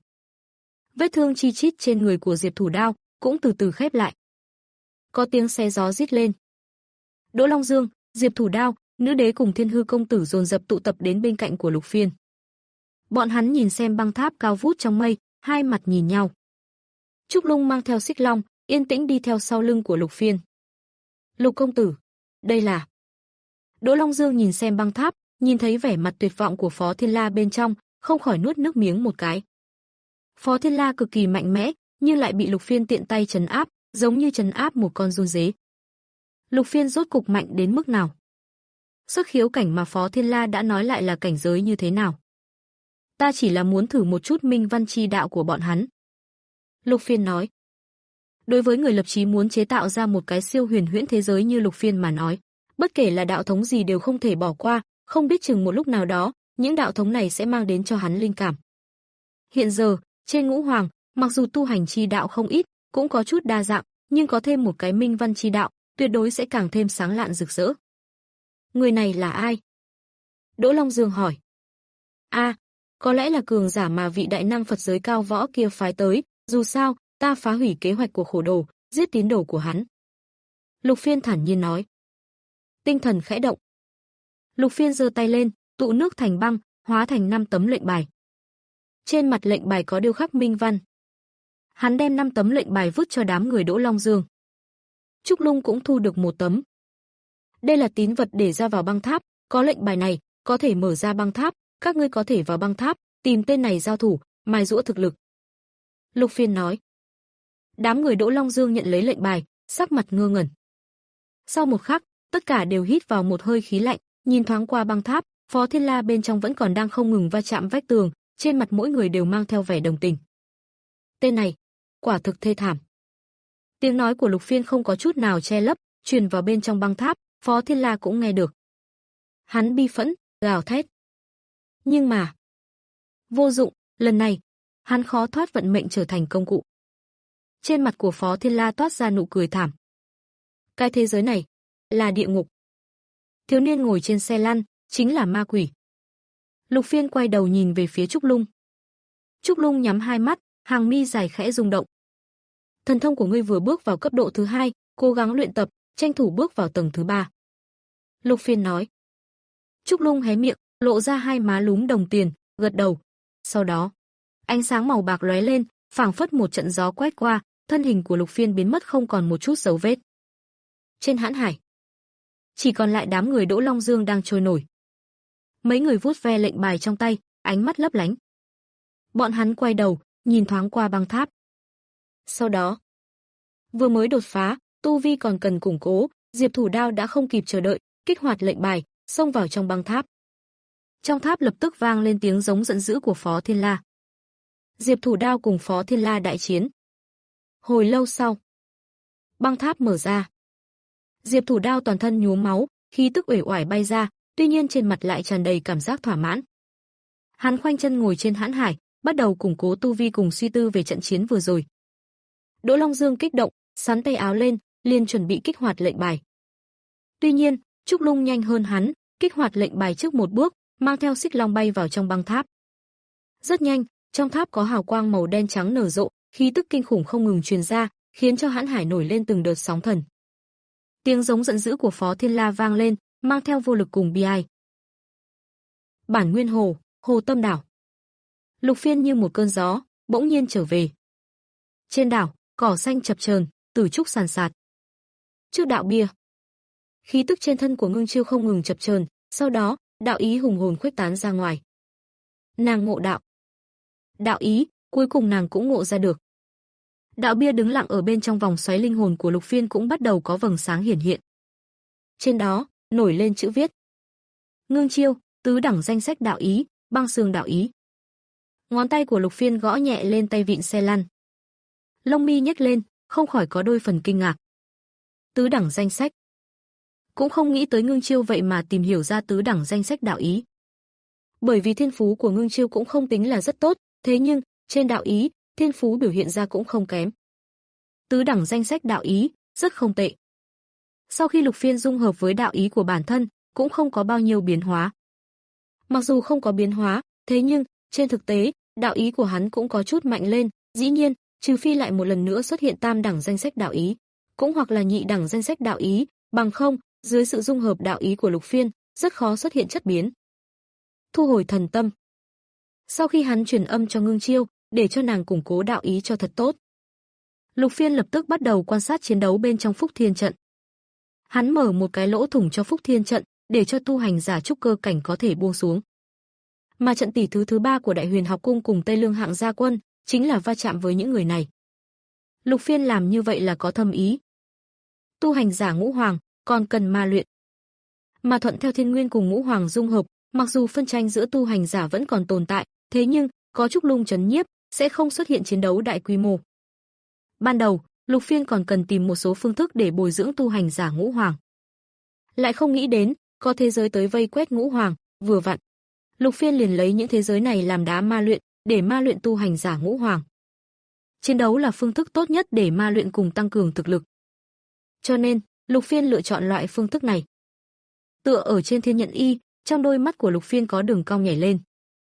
Vết thương chi chít trên người của Diệp Thủ Đao cũng từ từ khép lại. Có tiếng xe gió rít lên. Đỗ Long Dương, Diệp Thủ Đao, Nữ Đế cùng Thiên Hư công tử dồn dập tụ tập đến bên cạnh của Lục Phiên. Bọn hắn nhìn xem băng tháp cao vút trong mây, hai mặt nhìn nhau. Trúc Lung mang theo Xích Long, yên tĩnh đi theo sau lưng của Lục Phiên. Lục công tử, đây là... Đỗ Long Dương nhìn xem băng tháp, nhìn thấy vẻ mặt tuyệt vọng của Phó Thiên La bên trong, không khỏi nuốt nước miếng một cái. Phó Thiên La cực kỳ mạnh mẽ, nhưng lại bị Lục Phiên tiện tay trấn áp, giống như trấn áp một con giun dế. Lục Phiên rốt cục mạnh đến mức nào? Sức khiếu cảnh mà Phó Thiên La đã nói lại là cảnh giới như thế nào? Ta chỉ là muốn thử một chút minh văn chi đạo của bọn hắn. Lục Phiên nói. Đối với người lập chí muốn chế tạo ra một cái siêu huyền huyễn thế giới như Lục Phiên mà nói, bất kể là đạo thống gì đều không thể bỏ qua, không biết chừng một lúc nào đó, những đạo thống này sẽ mang đến cho hắn linh cảm. Hiện giờ, trên Ngũ Hoàng, mặc dù tu hành chi đạo không ít, cũng có chút đa dạng, nhưng có thêm một cái minh văn chi đạo, tuyệt đối sẽ càng thêm sáng lạn rực rỡ. Người này là ai? Đỗ Long Dương hỏi. A, à, có lẽ là cường giả mà vị đại năng Phật giới cao võ kia phái tới, dù sao, ta phá hủy kế hoạch của Khổ Đồ, giết tín đồ của hắn. Lục Phiên thản nhiên nói. Tinh thần khẽ động. Lục Phiên giơ tay lên, tụ nước thành băng, hóa thành năm tấm lệnh bài. Trên mặt lệnh bài có điêu khắc minh văn. Hắn đem năm tấm lệnh bài vứt cho đám người Đỗ Long Dương. Trúc Lung cũng thu được một tấm. Đây là tín vật để ra vào băng tháp, có lệnh bài này, có thể mở ra băng tháp, các ngươi có thể vào băng tháp, tìm tên này giao thủ, mài giũa thực lực. Lục Phiên nói. Đám người Đỗ Long Dương nhận lấy lệnh bài, sắc mặt ngơ ngẩn. Sau một khắc, tất cả đều hít vào một hơi khí lạnh, nhìn thoáng qua băng tháp, Phó Thiên La bên trong vẫn còn đang không ngừng va chạm vách tường, trên mặt mỗi người đều mang theo vẻ đồng tình. Tên này, quả thực thê thảm. Tiếng nói của Lục Phiên không có chút nào che lấp, truyền vào bên trong băng tháp, Phó Thiên La cũng nghe được. Hắn bi phẫn, gào thét. Nhưng mà, vô dụng, lần này, hắn khó thoát vận mệnh trở thành công cụ. Trên mặt của Phó Thiên La toát ra nụ cười thảm. Cái thế giới này, là địa ngục. Thiếu niên ngồi trên xe lăn, chính là ma quỷ. Lục Phiên quay đầu nhìn về phía Trúc Lung. Trúc Lung nhắm hai mắt, hàng mi dài khẽ rung động. Thần thông của ngươi vừa bước vào cấp độ thứ hai, cố gắng luyện tập, tranh thủ bước vào tầng thứ ba. Lục Phiên nói. Trúc Lung hé miệng, lộ ra hai má lúm đồng tiền, gật đầu. Sau đó, ánh sáng màu bạc lóe lên, phảng phất một trận gió quét qua, thân hình của Lục Phiên biến mất không còn một chút dấu vết. Trên hãn hải, chỉ còn lại đám người Đỗ Long Dương đang trôi nổi. Mấy người vuốt ve lệnh bài trong tay, ánh mắt lấp lánh. Bọn hắn quay đầu, nhìn thoáng qua băng tháp. Sau đó, vừa mới đột phá, tu vi còn cần củng cố, Diệp Thủ Đao đã không kịp chờ đợi, kích hoạt lệnh bài, xông vào trong băng tháp. Trong tháp lập tức vang lên tiếng giống giận dữ của Phó Thiên La. Diệp Thủ Đao cùng Phó Thiên La đại chiến. Hồi lâu sau, băng tháp mở ra. Diệp Thủ Đao toàn thân nhuốm máu, khí tức uể oải bay ra, tuy nhiên trên mặt lại tràn đầy cảm giác thỏa mãn. Hắn khoanh chân ngồi trên hãn hải, bắt đầu củng cố tu vi cùng suy tư về trận chiến vừa rồi. Đỗ Long Dương kích động, sắn tay áo lên, liền chuẩn bị kích hoạt lệnh bài. Tuy nhiên, Trúc Lung nhanh hơn hắn, kích hoạt lệnh bài trước một bước, mang theo xích long bay vào trong băng tháp. Rất nhanh, trong tháp có hào quang màu đen trắng nở rộ, khí tức kinh khủng không ngừng truyền ra, khiến cho hãn hải nổi lên từng đợt sóng thần. Tiếng giống giận dữ của Phó Thiên La vang lên, mang theo vô lực cùng bi ai. Bản nguyên hồ, hồ tâm đảo. Lục Phiên như một cơn gió, bỗng nhiên trở về. Trên đảo, cỏ xanh chập chờn, tử trúc sàn sạt. Trước đạo bia, khí tức trên thân của Ngưng Chiêu không ngừng chập chờn, sau đó, đạo ý hùng hồn khuếch tán ra ngoài. Nàng ngộ đạo. Đạo ý, cuối cùng nàng cũng ngộ ra được. Đạo bia đứng lặng ở bên trong vòng xoáy linh hồn của Lục Phiên cũng bắt đầu có vầng sáng hiển hiện. Trên đó, nổi lên chữ viết. Ngưng Chiêu, tứ đẳng danh sách đạo ý, băng xương đạo ý. Ngón tay của Lục Phiên gõ nhẹ lên tay vịn xe lăn. Lông mi nhếch lên, không khỏi có đôi phần kinh ngạc. Tứ đẳng danh sách. Cũng không nghĩ tới Ngưng Chiêu vậy mà tìm hiểu ra tứ đẳng danh sách đạo ý. Bởi vì thiên phú của Ngưng Chiêu cũng không tính là rất tốt, thế nhưng, trên đạo ý, thiên phú biểu hiện ra cũng không kém. Tứ đẳng danh sách đạo ý, rất không tệ. Sau khi Lục Phiên dung hợp với đạo ý của bản thân, cũng không có bao nhiêu biến hóa. Mặc dù không có biến hóa, thế nhưng, trên thực tế, đạo ý của hắn cũng có chút mạnh lên, dĩ nhiên, trừ phi lại một lần nữa xuất hiện tam đẳng danh sách đạo ý, cũng hoặc là nhị đẳng danh sách đạo ý, bằng không, dưới sự dung hợp đạo ý của Lục Phiên, rất khó xuất hiện chất biến. Thu hồi thần tâm. Sau khi hắn truyền âm cho Ngưng Chiêu, để cho nàng củng cố đạo ý cho thật tốt, Lục Phiên lập tức bắt đầu quan sát chiến đấu bên trong Phúc Thiên trận. Hắn mở một cái lỗ thủng cho Phúc Thiên trận, để cho tu hành giả trúc cơ cảnh có thể buông xuống. Mà trận tỷ thứ thứ ba của Đại Huyền Học Cung cùng Tây Lương hạng gia quân, chính là va chạm với những người này. Lục Phiên làm như vậy là có thâm ý. Tu hành giả ngũ hoàng, còn cần ma luyện. Mà thuận theo thiên nguyên cùng ngũ hoàng dung hợp, mặc dù phân tranh giữa tu hành giả vẫn còn tồn tại, thế nhưng, có Trúc Lung trấn nhiếp, sẽ không xuất hiện chiến đấu đại quy mô. Ban đầu, Lục Phiên còn cần tìm một số phương thức để bồi dưỡng tu hành giả ngũ hoàng. Lại không nghĩ đến, có thế giới tới vây quét ngũ hoàng, vừa vặn. Lục Phiên liền lấy những thế giới này làm đá ma luyện, để ma luyện tu hành giả ngũ hoàng. Chiến đấu là phương thức tốt nhất để ma luyện cùng tăng cường thực lực. Cho nên, Lục Phiên lựa chọn loại phương thức này. Tựa ở trên thiên nhận y, trong đôi mắt của Lục Phiên có đường cong nhảy lên.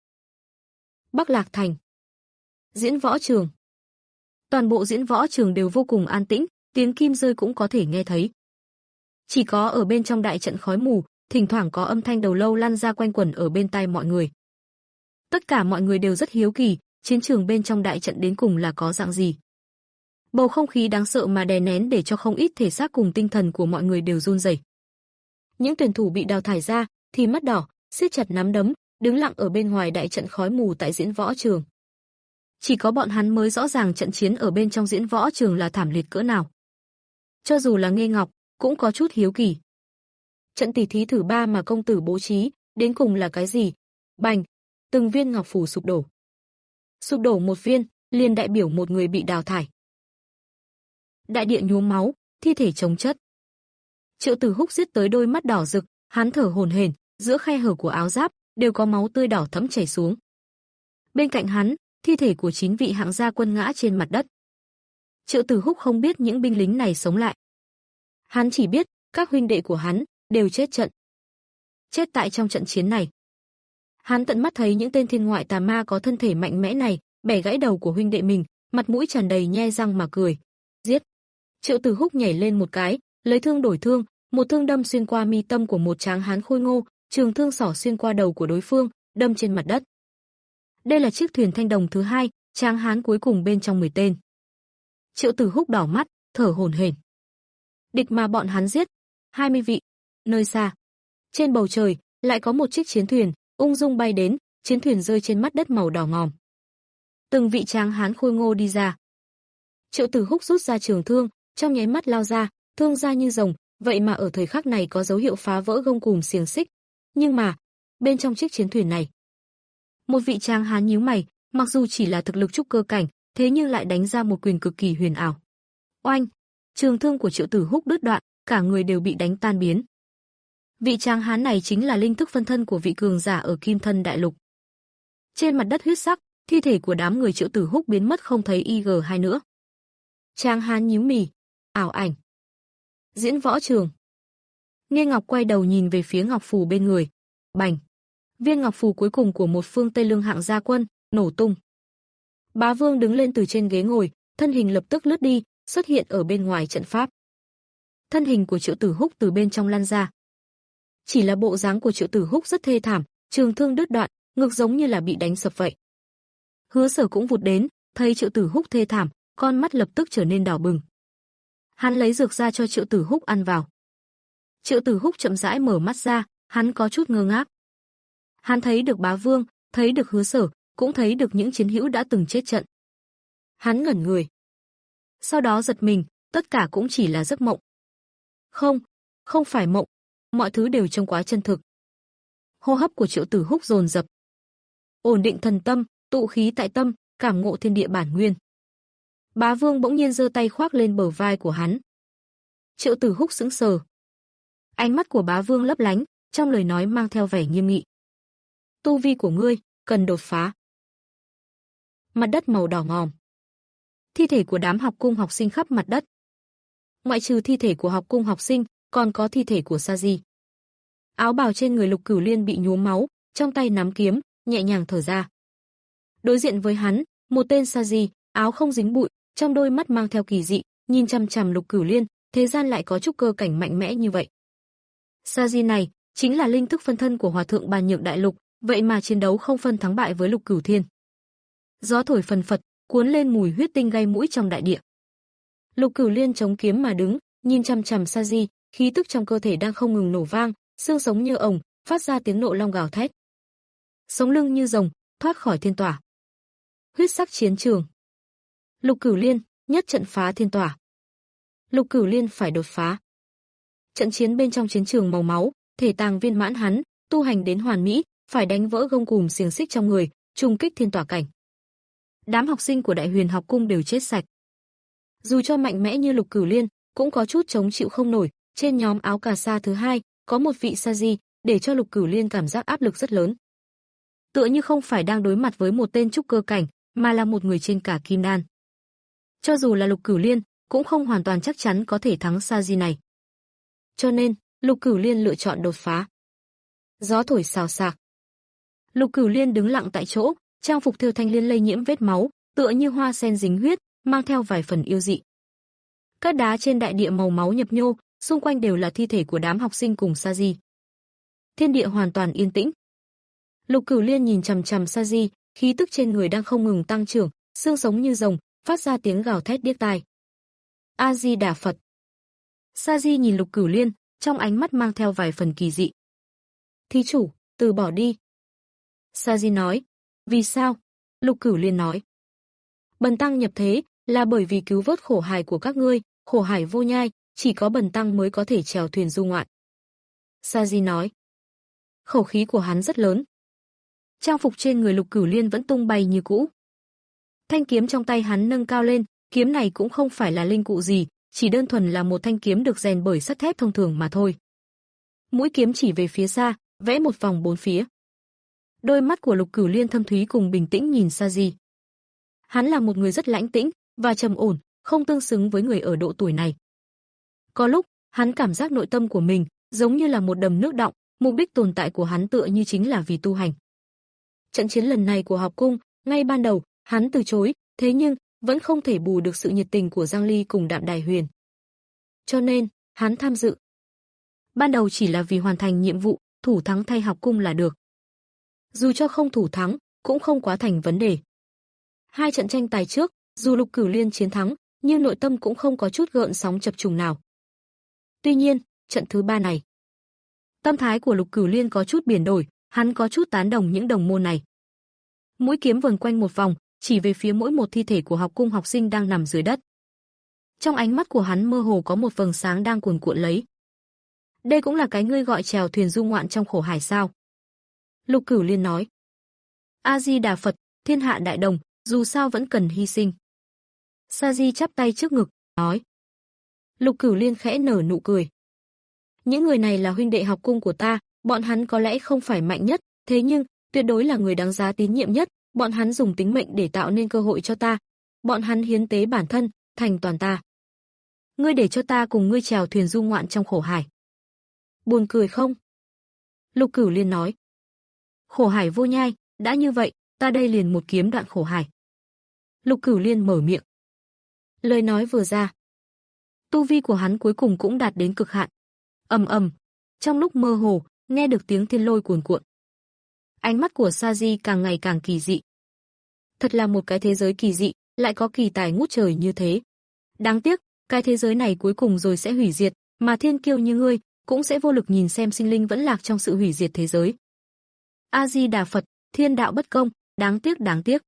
Bắc Lạc Thành. Diễn võ trường. Toàn bộ diễn võ trường đều vô cùng an tĩnh, tiếng kim rơi cũng có thể nghe thấy. Chỉ có ở bên trong đại trận khói mù, thỉnh thoảng có âm thanh đầu lâu lăn ra quanh quẩn ở bên tai mọi người. Tất cả mọi người đều rất hiếu kỳ, chiến trường bên trong đại trận đến cùng là có dạng gì. Bầu không khí đáng sợ mà đè nén để cho không ít thể xác cùng tinh thần của mọi người đều run rẩy. Những tuyển thủ bị đào thải ra, thì mắt đỏ, siết chặt nắm đấm, đứng lặng ở bên ngoài đại trận khói mù tại diễn võ trường. Chỉ có bọn hắn mới rõ ràng trận chiến ở bên trong diễn võ trường là thảm liệt cỡ nào. Cho dù là Nghê Ngọc, cũng có chút hiếu kỳ. Trận tỷ thí thứ ba mà công tử bố trí, đến cùng là cái gì? Bành, từng viên ngọc phù sụp đổ. Sụp đổ một viên, liền đại biểu một người bị đào thải. Đại địa nhuốm máu, thi thể chồng chất. Triệu Tử Húc giết tới đôi mắt đỏ rực, hắn thở hổn hển, giữa khe hở của áo giáp đều có máu tươi đỏ thẫm chảy xuống. Bên cạnh hắn, thi thể của chín vị hạng gia quân ngã trên mặt đất. Triệu Tử Húc không biết những binh lính này sống lại. Hắn chỉ biết, các huynh đệ của hắn đều chết trận. Chết tại trong trận chiến này. Hắn tận mắt thấy những tên thiên ngoại tà ma có thân thể mạnh mẽ này bẻ gãy đầu của huynh đệ mình, mặt mũi tràn đầy nhe răng mà cười. Giết! Triệu Tử Húc nhảy lên một cái, lấy thương đổi thương, một thương đâm xuyên qua mi tâm của một tráng hán khôi ngô, trường thương xỏ xuyên qua đầu của đối phương, đâm trên mặt đất. Đây là chiếc thuyền thanh đồng thứ hai, tráng hán cuối cùng bên trong mười tên. Triệu Tử Húc đỏ mắt, thở hổn hển. Địch mà bọn hắn giết, hai mươi vị. Nơi xa, trên bầu trời lại có một chiếc chiến thuyền ung dung bay đến, chiến thuyền rơi trên mặt đất màu đỏ ngòm. Từng vị tráng hán khôi ngô đi ra. Triệu Tử Húc rút ra trường thương, trong nháy mắt lao ra, thương ra như rồng, vậy mà ở thời khắc này có dấu hiệu phá vỡ gông cùm xiềng xích. Nhưng mà, bên trong chiếc chiến thuyền này, một vị tráng hán nhíu mày, mặc dù chỉ là thực lực trúc cơ cảnh, thế nhưng lại đánh ra một quyền cực kỳ huyền ảo. Oanh! Trường thương của Triệu Tử Húc đứt đoạn, cả người đều bị đánh tan biến. Vị tráng hán này chính là linh thức phân thân của vị cường giả ở Kim Thân Đại Lục. Trên mặt đất huyết sắc, thi thể của đám người Triệu Tử Húc biến mất không thấy i giê hai nữa. Tráng hán nhíu mì, ảo ảnh. Diễn võ trường. Nghe Ngọc quay đầu nhìn về phía ngọc phù bên người. Bành! Viên ngọc phù cuối cùng của một phương Tây Lương hạng gia quân nổ tung. Bá Vương đứng lên từ trên ghế ngồi, thân hình lập tức lướt đi, xuất hiện ở bên ngoài trận pháp. Thân hình của Triệu Tử Húc từ bên trong lăn ra. Chỉ là bộ dáng của Triệu Tử Húc rất thê thảm, trường thương đứt đoạn, ngực giống như là bị đánh sập vậy. Hứa Sở cũng vụt đến, thấy Triệu Tử Húc thê thảm, con mắt lập tức trở nên đỏ bừng. Hắn lấy dược ra cho Triệu Tử Húc ăn vào. Triệu Tử Húc chậm rãi mở mắt ra, hắn có chút ngơ ngác. Hắn thấy được Bá Vương, thấy được Hứa Sở, cũng thấy được những chiến hữu đã từng chết trận. Hắn ngẩn người. Sau đó giật mình, tất cả cũng chỉ là giấc mộng. Không, không phải mộng, mọi thứ đều trông quá chân thực. Hô hấp của Triệu Tử Húc dồn dập. Ổn định thần tâm, tụ khí tại tâm, cảm ngộ thiên địa bản nguyên. Bá Vương bỗng nhiên giơ tay khoác lên bờ vai của hắn. Triệu Tử Húc sững sờ. Ánh mắt của Bá Vương lấp lánh, trong lời nói mang theo vẻ nghiêm nghị. Tu vi của ngươi cần đột phá. Mặt đất màu đỏ ngòm. Thi thể của đám học cung học sinh khắp mặt đất. Ngoại trừ thi thể của học cung học sinh, còn có thi thể của Sa Di. Áo bào trên người Lục Cửu Liên bị nhuốm máu, trong tay nắm kiếm, nhẹ nhàng thở ra. Đối diện với hắn, một tên Sa Di, áo không dính bụi, trong đôi mắt mang theo kỳ dị, nhìn chằm chằm Lục Cửu Liên, thế gian lại có trúc cơ cảnh mạnh mẽ như vậy. Sa Di này chính là linh thức phân thân của Hòa thượng Bàn Nhược Đại Lục, vậy mà chiến đấu không phân thắng bại với Lục Cửu Thiên. Gió thổi phần phật, cuốn lên mùi huyết tinh gây mũi trong đại địa. Lục Cửu Liên chống kiếm mà đứng, nhìn chằm chằm Sa Di, khí tức trong cơ thể đang không ngừng nổ vang, xương sống như ồng, phát ra tiếng nộ long gào thét. Sống lưng như rồng, thoát khỏi thiên tỏa. Huyết sắc chiến trường. Lục Cửu Liên, nhất trận phá thiên tỏa. Lục Cửu Liên phải đột phá. Trận chiến bên trong chiến trường màu máu, thể tàng viên mãn hắn, tu hành đến hoàn mỹ, phải đánh vỡ gông cùm xiềng xích trong người, trùng kích thiên tỏa cảnh. Đám học sinh của Đại Huyền học cung đều chết sạch. Dù cho mạnh mẽ như Lục Cửu Liên, cũng có chút chống chịu không nổi, trên nhóm áo cà sa thứ hai, có một vị Sa Di, để cho Lục Cửu Liên cảm giác áp lực rất lớn. Tựa như không phải đang đối mặt với một tên trúc cơ cảnh, mà là một người trên cả kim đan. Cho dù là Lục Cửu Liên, cũng không hoàn toàn chắc chắn có thể thắng Sa Di này. Cho nên, Lục Cửu Liên lựa chọn đột phá. Gió thổi xào xạc. Lục Cửu Liên đứng lặng tại chỗ, trang phục thêu thanh liên lây nhiễm vết máu, tựa như hoa sen dính huyết, mang theo vài phần yêu dị. Các đá trên đại địa màu máu nhập nhô, xung quanh đều là thi thể của đám học sinh cùng Sa Di. Thiên địa hoàn toàn yên tĩnh. Lục Cửu Liên nhìn chằm chằm Sa Di, khí tức trên người đang không ngừng tăng trưởng, xương sống như rồng, phát ra tiếng gào thét điếc tai. A Di Đà Phật. Sa Di nhìn Lục Cửu Liên, trong ánh mắt mang theo vài phần kỳ dị. Thí chủ, từ bỏ đi. Sa Di nói. Vì sao? Lục Cửu Liên nói. Bần tăng nhập thế là bởi vì cứu vớt khổ hải của các ngươi, khổ hải vô nhai, chỉ có bần tăng mới có thể chèo thuyền du ngoạn. Sa Di nói. Khẩu khí của hắn rất lớn. Trang phục trên người Lục Cửu Liên vẫn tung bay như cũ. Thanh kiếm trong tay hắn nâng cao lên, kiếm này cũng không phải là linh cụ gì, chỉ đơn thuần là một thanh kiếm được rèn bởi sắt thép thông thường mà thôi. Mũi kiếm chỉ về phía xa, vẽ một vòng bốn phía. Đôi mắt của Lục Cửu Liên thâm thúy cùng bình tĩnh nhìn Sa Di. Hắn là một người rất lãnh tĩnh và trầm ổn, không tương xứng với người ở độ tuổi này. Có lúc, hắn cảm giác nội tâm của mình giống như là một đầm nước đọng, mục đích tồn tại của hắn tựa như chính là vì tu hành. Trận chiến lần này của học cung, ngay ban đầu, hắn từ chối, thế nhưng vẫn không thể bù được sự nhiệt tình của Giang Ly cùng Đạm Đài Huyền. Cho nên, hắn tham dự. Ban đầu chỉ là vì hoàn thành nhiệm vụ, thủ thắng thay học cung là được. Dù cho không thủ thắng, cũng không quá thành vấn đề. Hai trận tranh tài trước, dù Lục Cửu Liên chiến thắng, nhưng nội tâm cũng không có chút gợn sóng chập trùng nào. Tuy nhiên, trận thứ ba này, tâm thái của Lục Cửu Liên có chút biến đổi, hắn có chút tán đồng những đồng môn này. Mũi kiếm vần quanh một vòng, chỉ về phía mỗi một thi thể của học cung học sinh đang nằm dưới đất. Trong ánh mắt của hắn mơ hồ có một vầng sáng đang cuồn cuộn lấy. Đây cũng là cái ngươi gọi chèo thuyền du ngoạn trong khổ hải sao? Lục Cửu Liên nói. A Di Đà Phật, thiên hạ đại đồng, dù sao vẫn cần hy sinh. Sa Di chắp tay trước ngực, nói. Lục Cửu Liên khẽ nở nụ cười. Những người này là huynh đệ học cung của ta, bọn hắn có lẽ không phải mạnh nhất, thế nhưng tuyệt đối là người đáng giá tín nhiệm nhất, bọn hắn dùng tính mệnh để tạo nên cơ hội cho ta. Bọn hắn hiến tế bản thân, thành toàn ta. Ngươi để cho ta cùng ngươi chèo thuyền du ngoạn trong khổ hải. Buồn cười không? Lục Cửu Liên nói. Khổ hải vô nhai, đã như vậy, ta đây liền một kiếm đoạn khổ hải. Lục Cửu Liên mở miệng. Lời nói vừa ra, tu vi của hắn cuối cùng cũng đạt đến cực hạn. Ầm ầm, trong lúc mơ hồ, nghe được tiếng thiên lôi cuồn cuộn. Ánh mắt của Sa Di càng ngày càng kỳ dị. Thật là một cái thế giới kỳ dị, lại có kỳ tài ngút trời như thế. Đáng tiếc, cái thế giới này cuối cùng rồi sẽ hủy diệt, mà thiên kiêu như ngươi cũng sẽ vô lực nhìn xem sinh linh vẫn lạc trong sự hủy diệt thế giới. A Di Đà Phật, thiên đạo bất công, đáng tiếc đáng tiếc.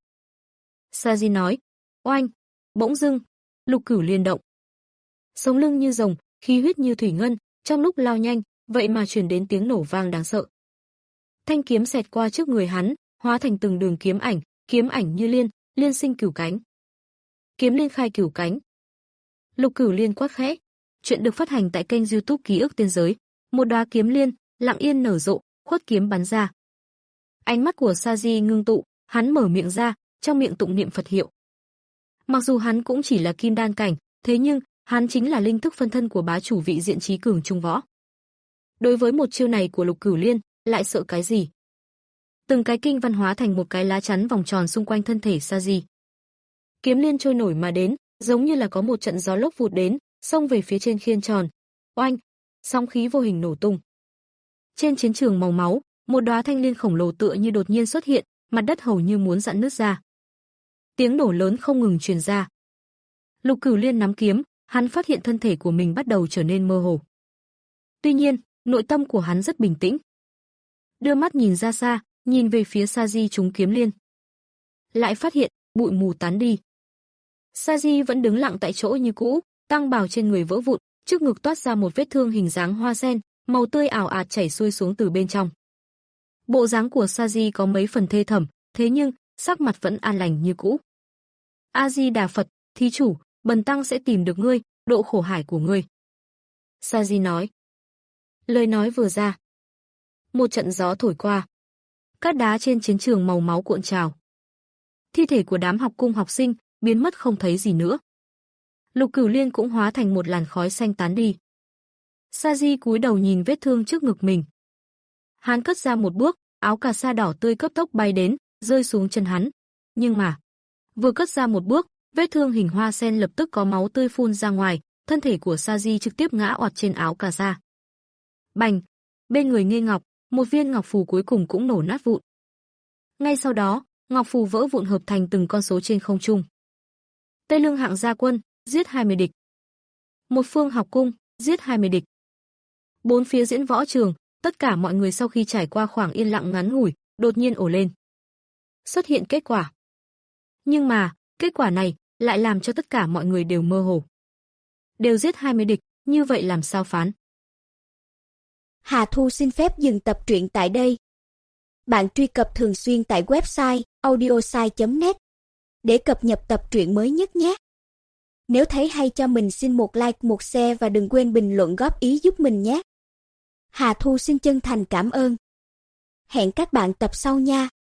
Sa Di nói. Oanh, bỗng dưng, Lục Cửu Liên động. Sống lưng như rồng, khí huyết như thủy ngân, trong lúc lao nhanh, vậy mà truyền đến tiếng nổ vang đáng sợ. Thanh kiếm xẹt qua trước người hắn, hóa thành từng đường kiếm ảnh, kiếm ảnh như liên, liên sinh cửu cánh. Kiếm liên khai cửu cánh. Lục Cửu Liên quát khẽ. Chuyện được phát hành tại kênh YouTube Ký ức Tiên Giới. Một đóa kiếm liên, lặng yên nở rộ, khuất kiếm bắn ra. Ánh mắt của Sa Di ngưng tụ, hắn mở miệng ra, trong miệng tụng niệm Phật hiệu. Mặc dù hắn cũng chỉ là kim đan cảnh, thế nhưng hắn chính là linh thức phân thân của bá chủ vị diện trí cường trung võ. Đối với một chiêu này của Lục Cửu Liên, lại sợ cái gì? Từng cái kinh văn hóa thành một cái lá chắn vòng tròn xung quanh thân thể Sa Di. Kiếm liên trôi nổi mà đến, giống như là có một trận gió lốc vụt đến, xông về phía trên khiên tròn. Oanh, sóng khí vô hình nổ tung. Trên chiến trường màu máu, một đóa thanh liên khổng lồ tựa như đột nhiên xuất hiện, mặt đất hầu như muốn rạn nứt ra. Tiếng nổ lớn không ngừng truyền ra. Lục Cửu Liên nắm kiếm, hắn phát hiện thân thể của mình bắt đầu trở nên mơ hồ. Tuy nhiên, nội tâm của hắn rất bình tĩnh. Đưa mắt nhìn ra xa, nhìn về phía Sa Di trúng kiếm liên. Lại phát hiện, bụi mù tán đi. Sa Di vẫn đứng lặng tại chỗ như cũ, tăng bào trên người vỡ vụn, trước ngực toát ra một vết thương hình dáng hoa sen, màu tươi ảo ạt chảy xuôi xuống từ bên trong. Bộ dáng của Sa Di có mấy phần thê thảm, thế nhưng sắc mặt vẫn an lành như cũ. A Di Đà Phật, thí chủ, bần tăng sẽ tìm được ngươi, độ khổ hải của ngươi. Sa Di nói. Lời nói vừa ra, một trận gió thổi qua, cát đá trên chiến trường màu máu cuộn trào. Thi thể của đám học cung học sinh biến mất không thấy gì nữa. Lục Cửu Liên cũng hóa thành một làn khói xanh tán đi. Sa Di cúi đầu nhìn vết thương trước ngực mình. Hắn cất ra một bước, áo cà sa đỏ tươi cấp tốc bay đến, rơi xuống chân hắn. Nhưng mà, vừa cất ra một bước, vết thương hình hoa sen lập tức có máu tươi phun ra ngoài, thân thể của Sa Di trực tiếp ngã oạt trên áo cà sa. Bành, bên người Nghê Ngọc, một viên ngọc phù cuối cùng cũng nổ nát vụn. Ngay sau đó, ngọc phù vỡ vụn hợp thành từng con số trên không trung. Tây Lương hạng gia quân, giết hai mươi địch. Một phương học cung, giết hai mươi địch. Bốn phía diễn võ trường, tất cả mọi người sau khi trải qua khoảng yên lặng ngắn ngủi, đột nhiên ồ lên. Xuất hiện kết quả. Nhưng mà, kết quả này lại làm cho tất cả mọi người đều mơ hồ. Đều giết hai mươi địch, như vậy làm sao phán? Hà Thu xin phép dừng tập truyện tại đây. Bạn truy cập thường xuyên tại website audiosai chấm net để cập nhật tập truyện mới nhất nhé. Nếu thấy hay cho mình xin một like, một share và đừng quên bình luận góp ý giúp mình nhé. Hà Thu xin chân thành cảm ơn. Hẹn các bạn tập sau nha.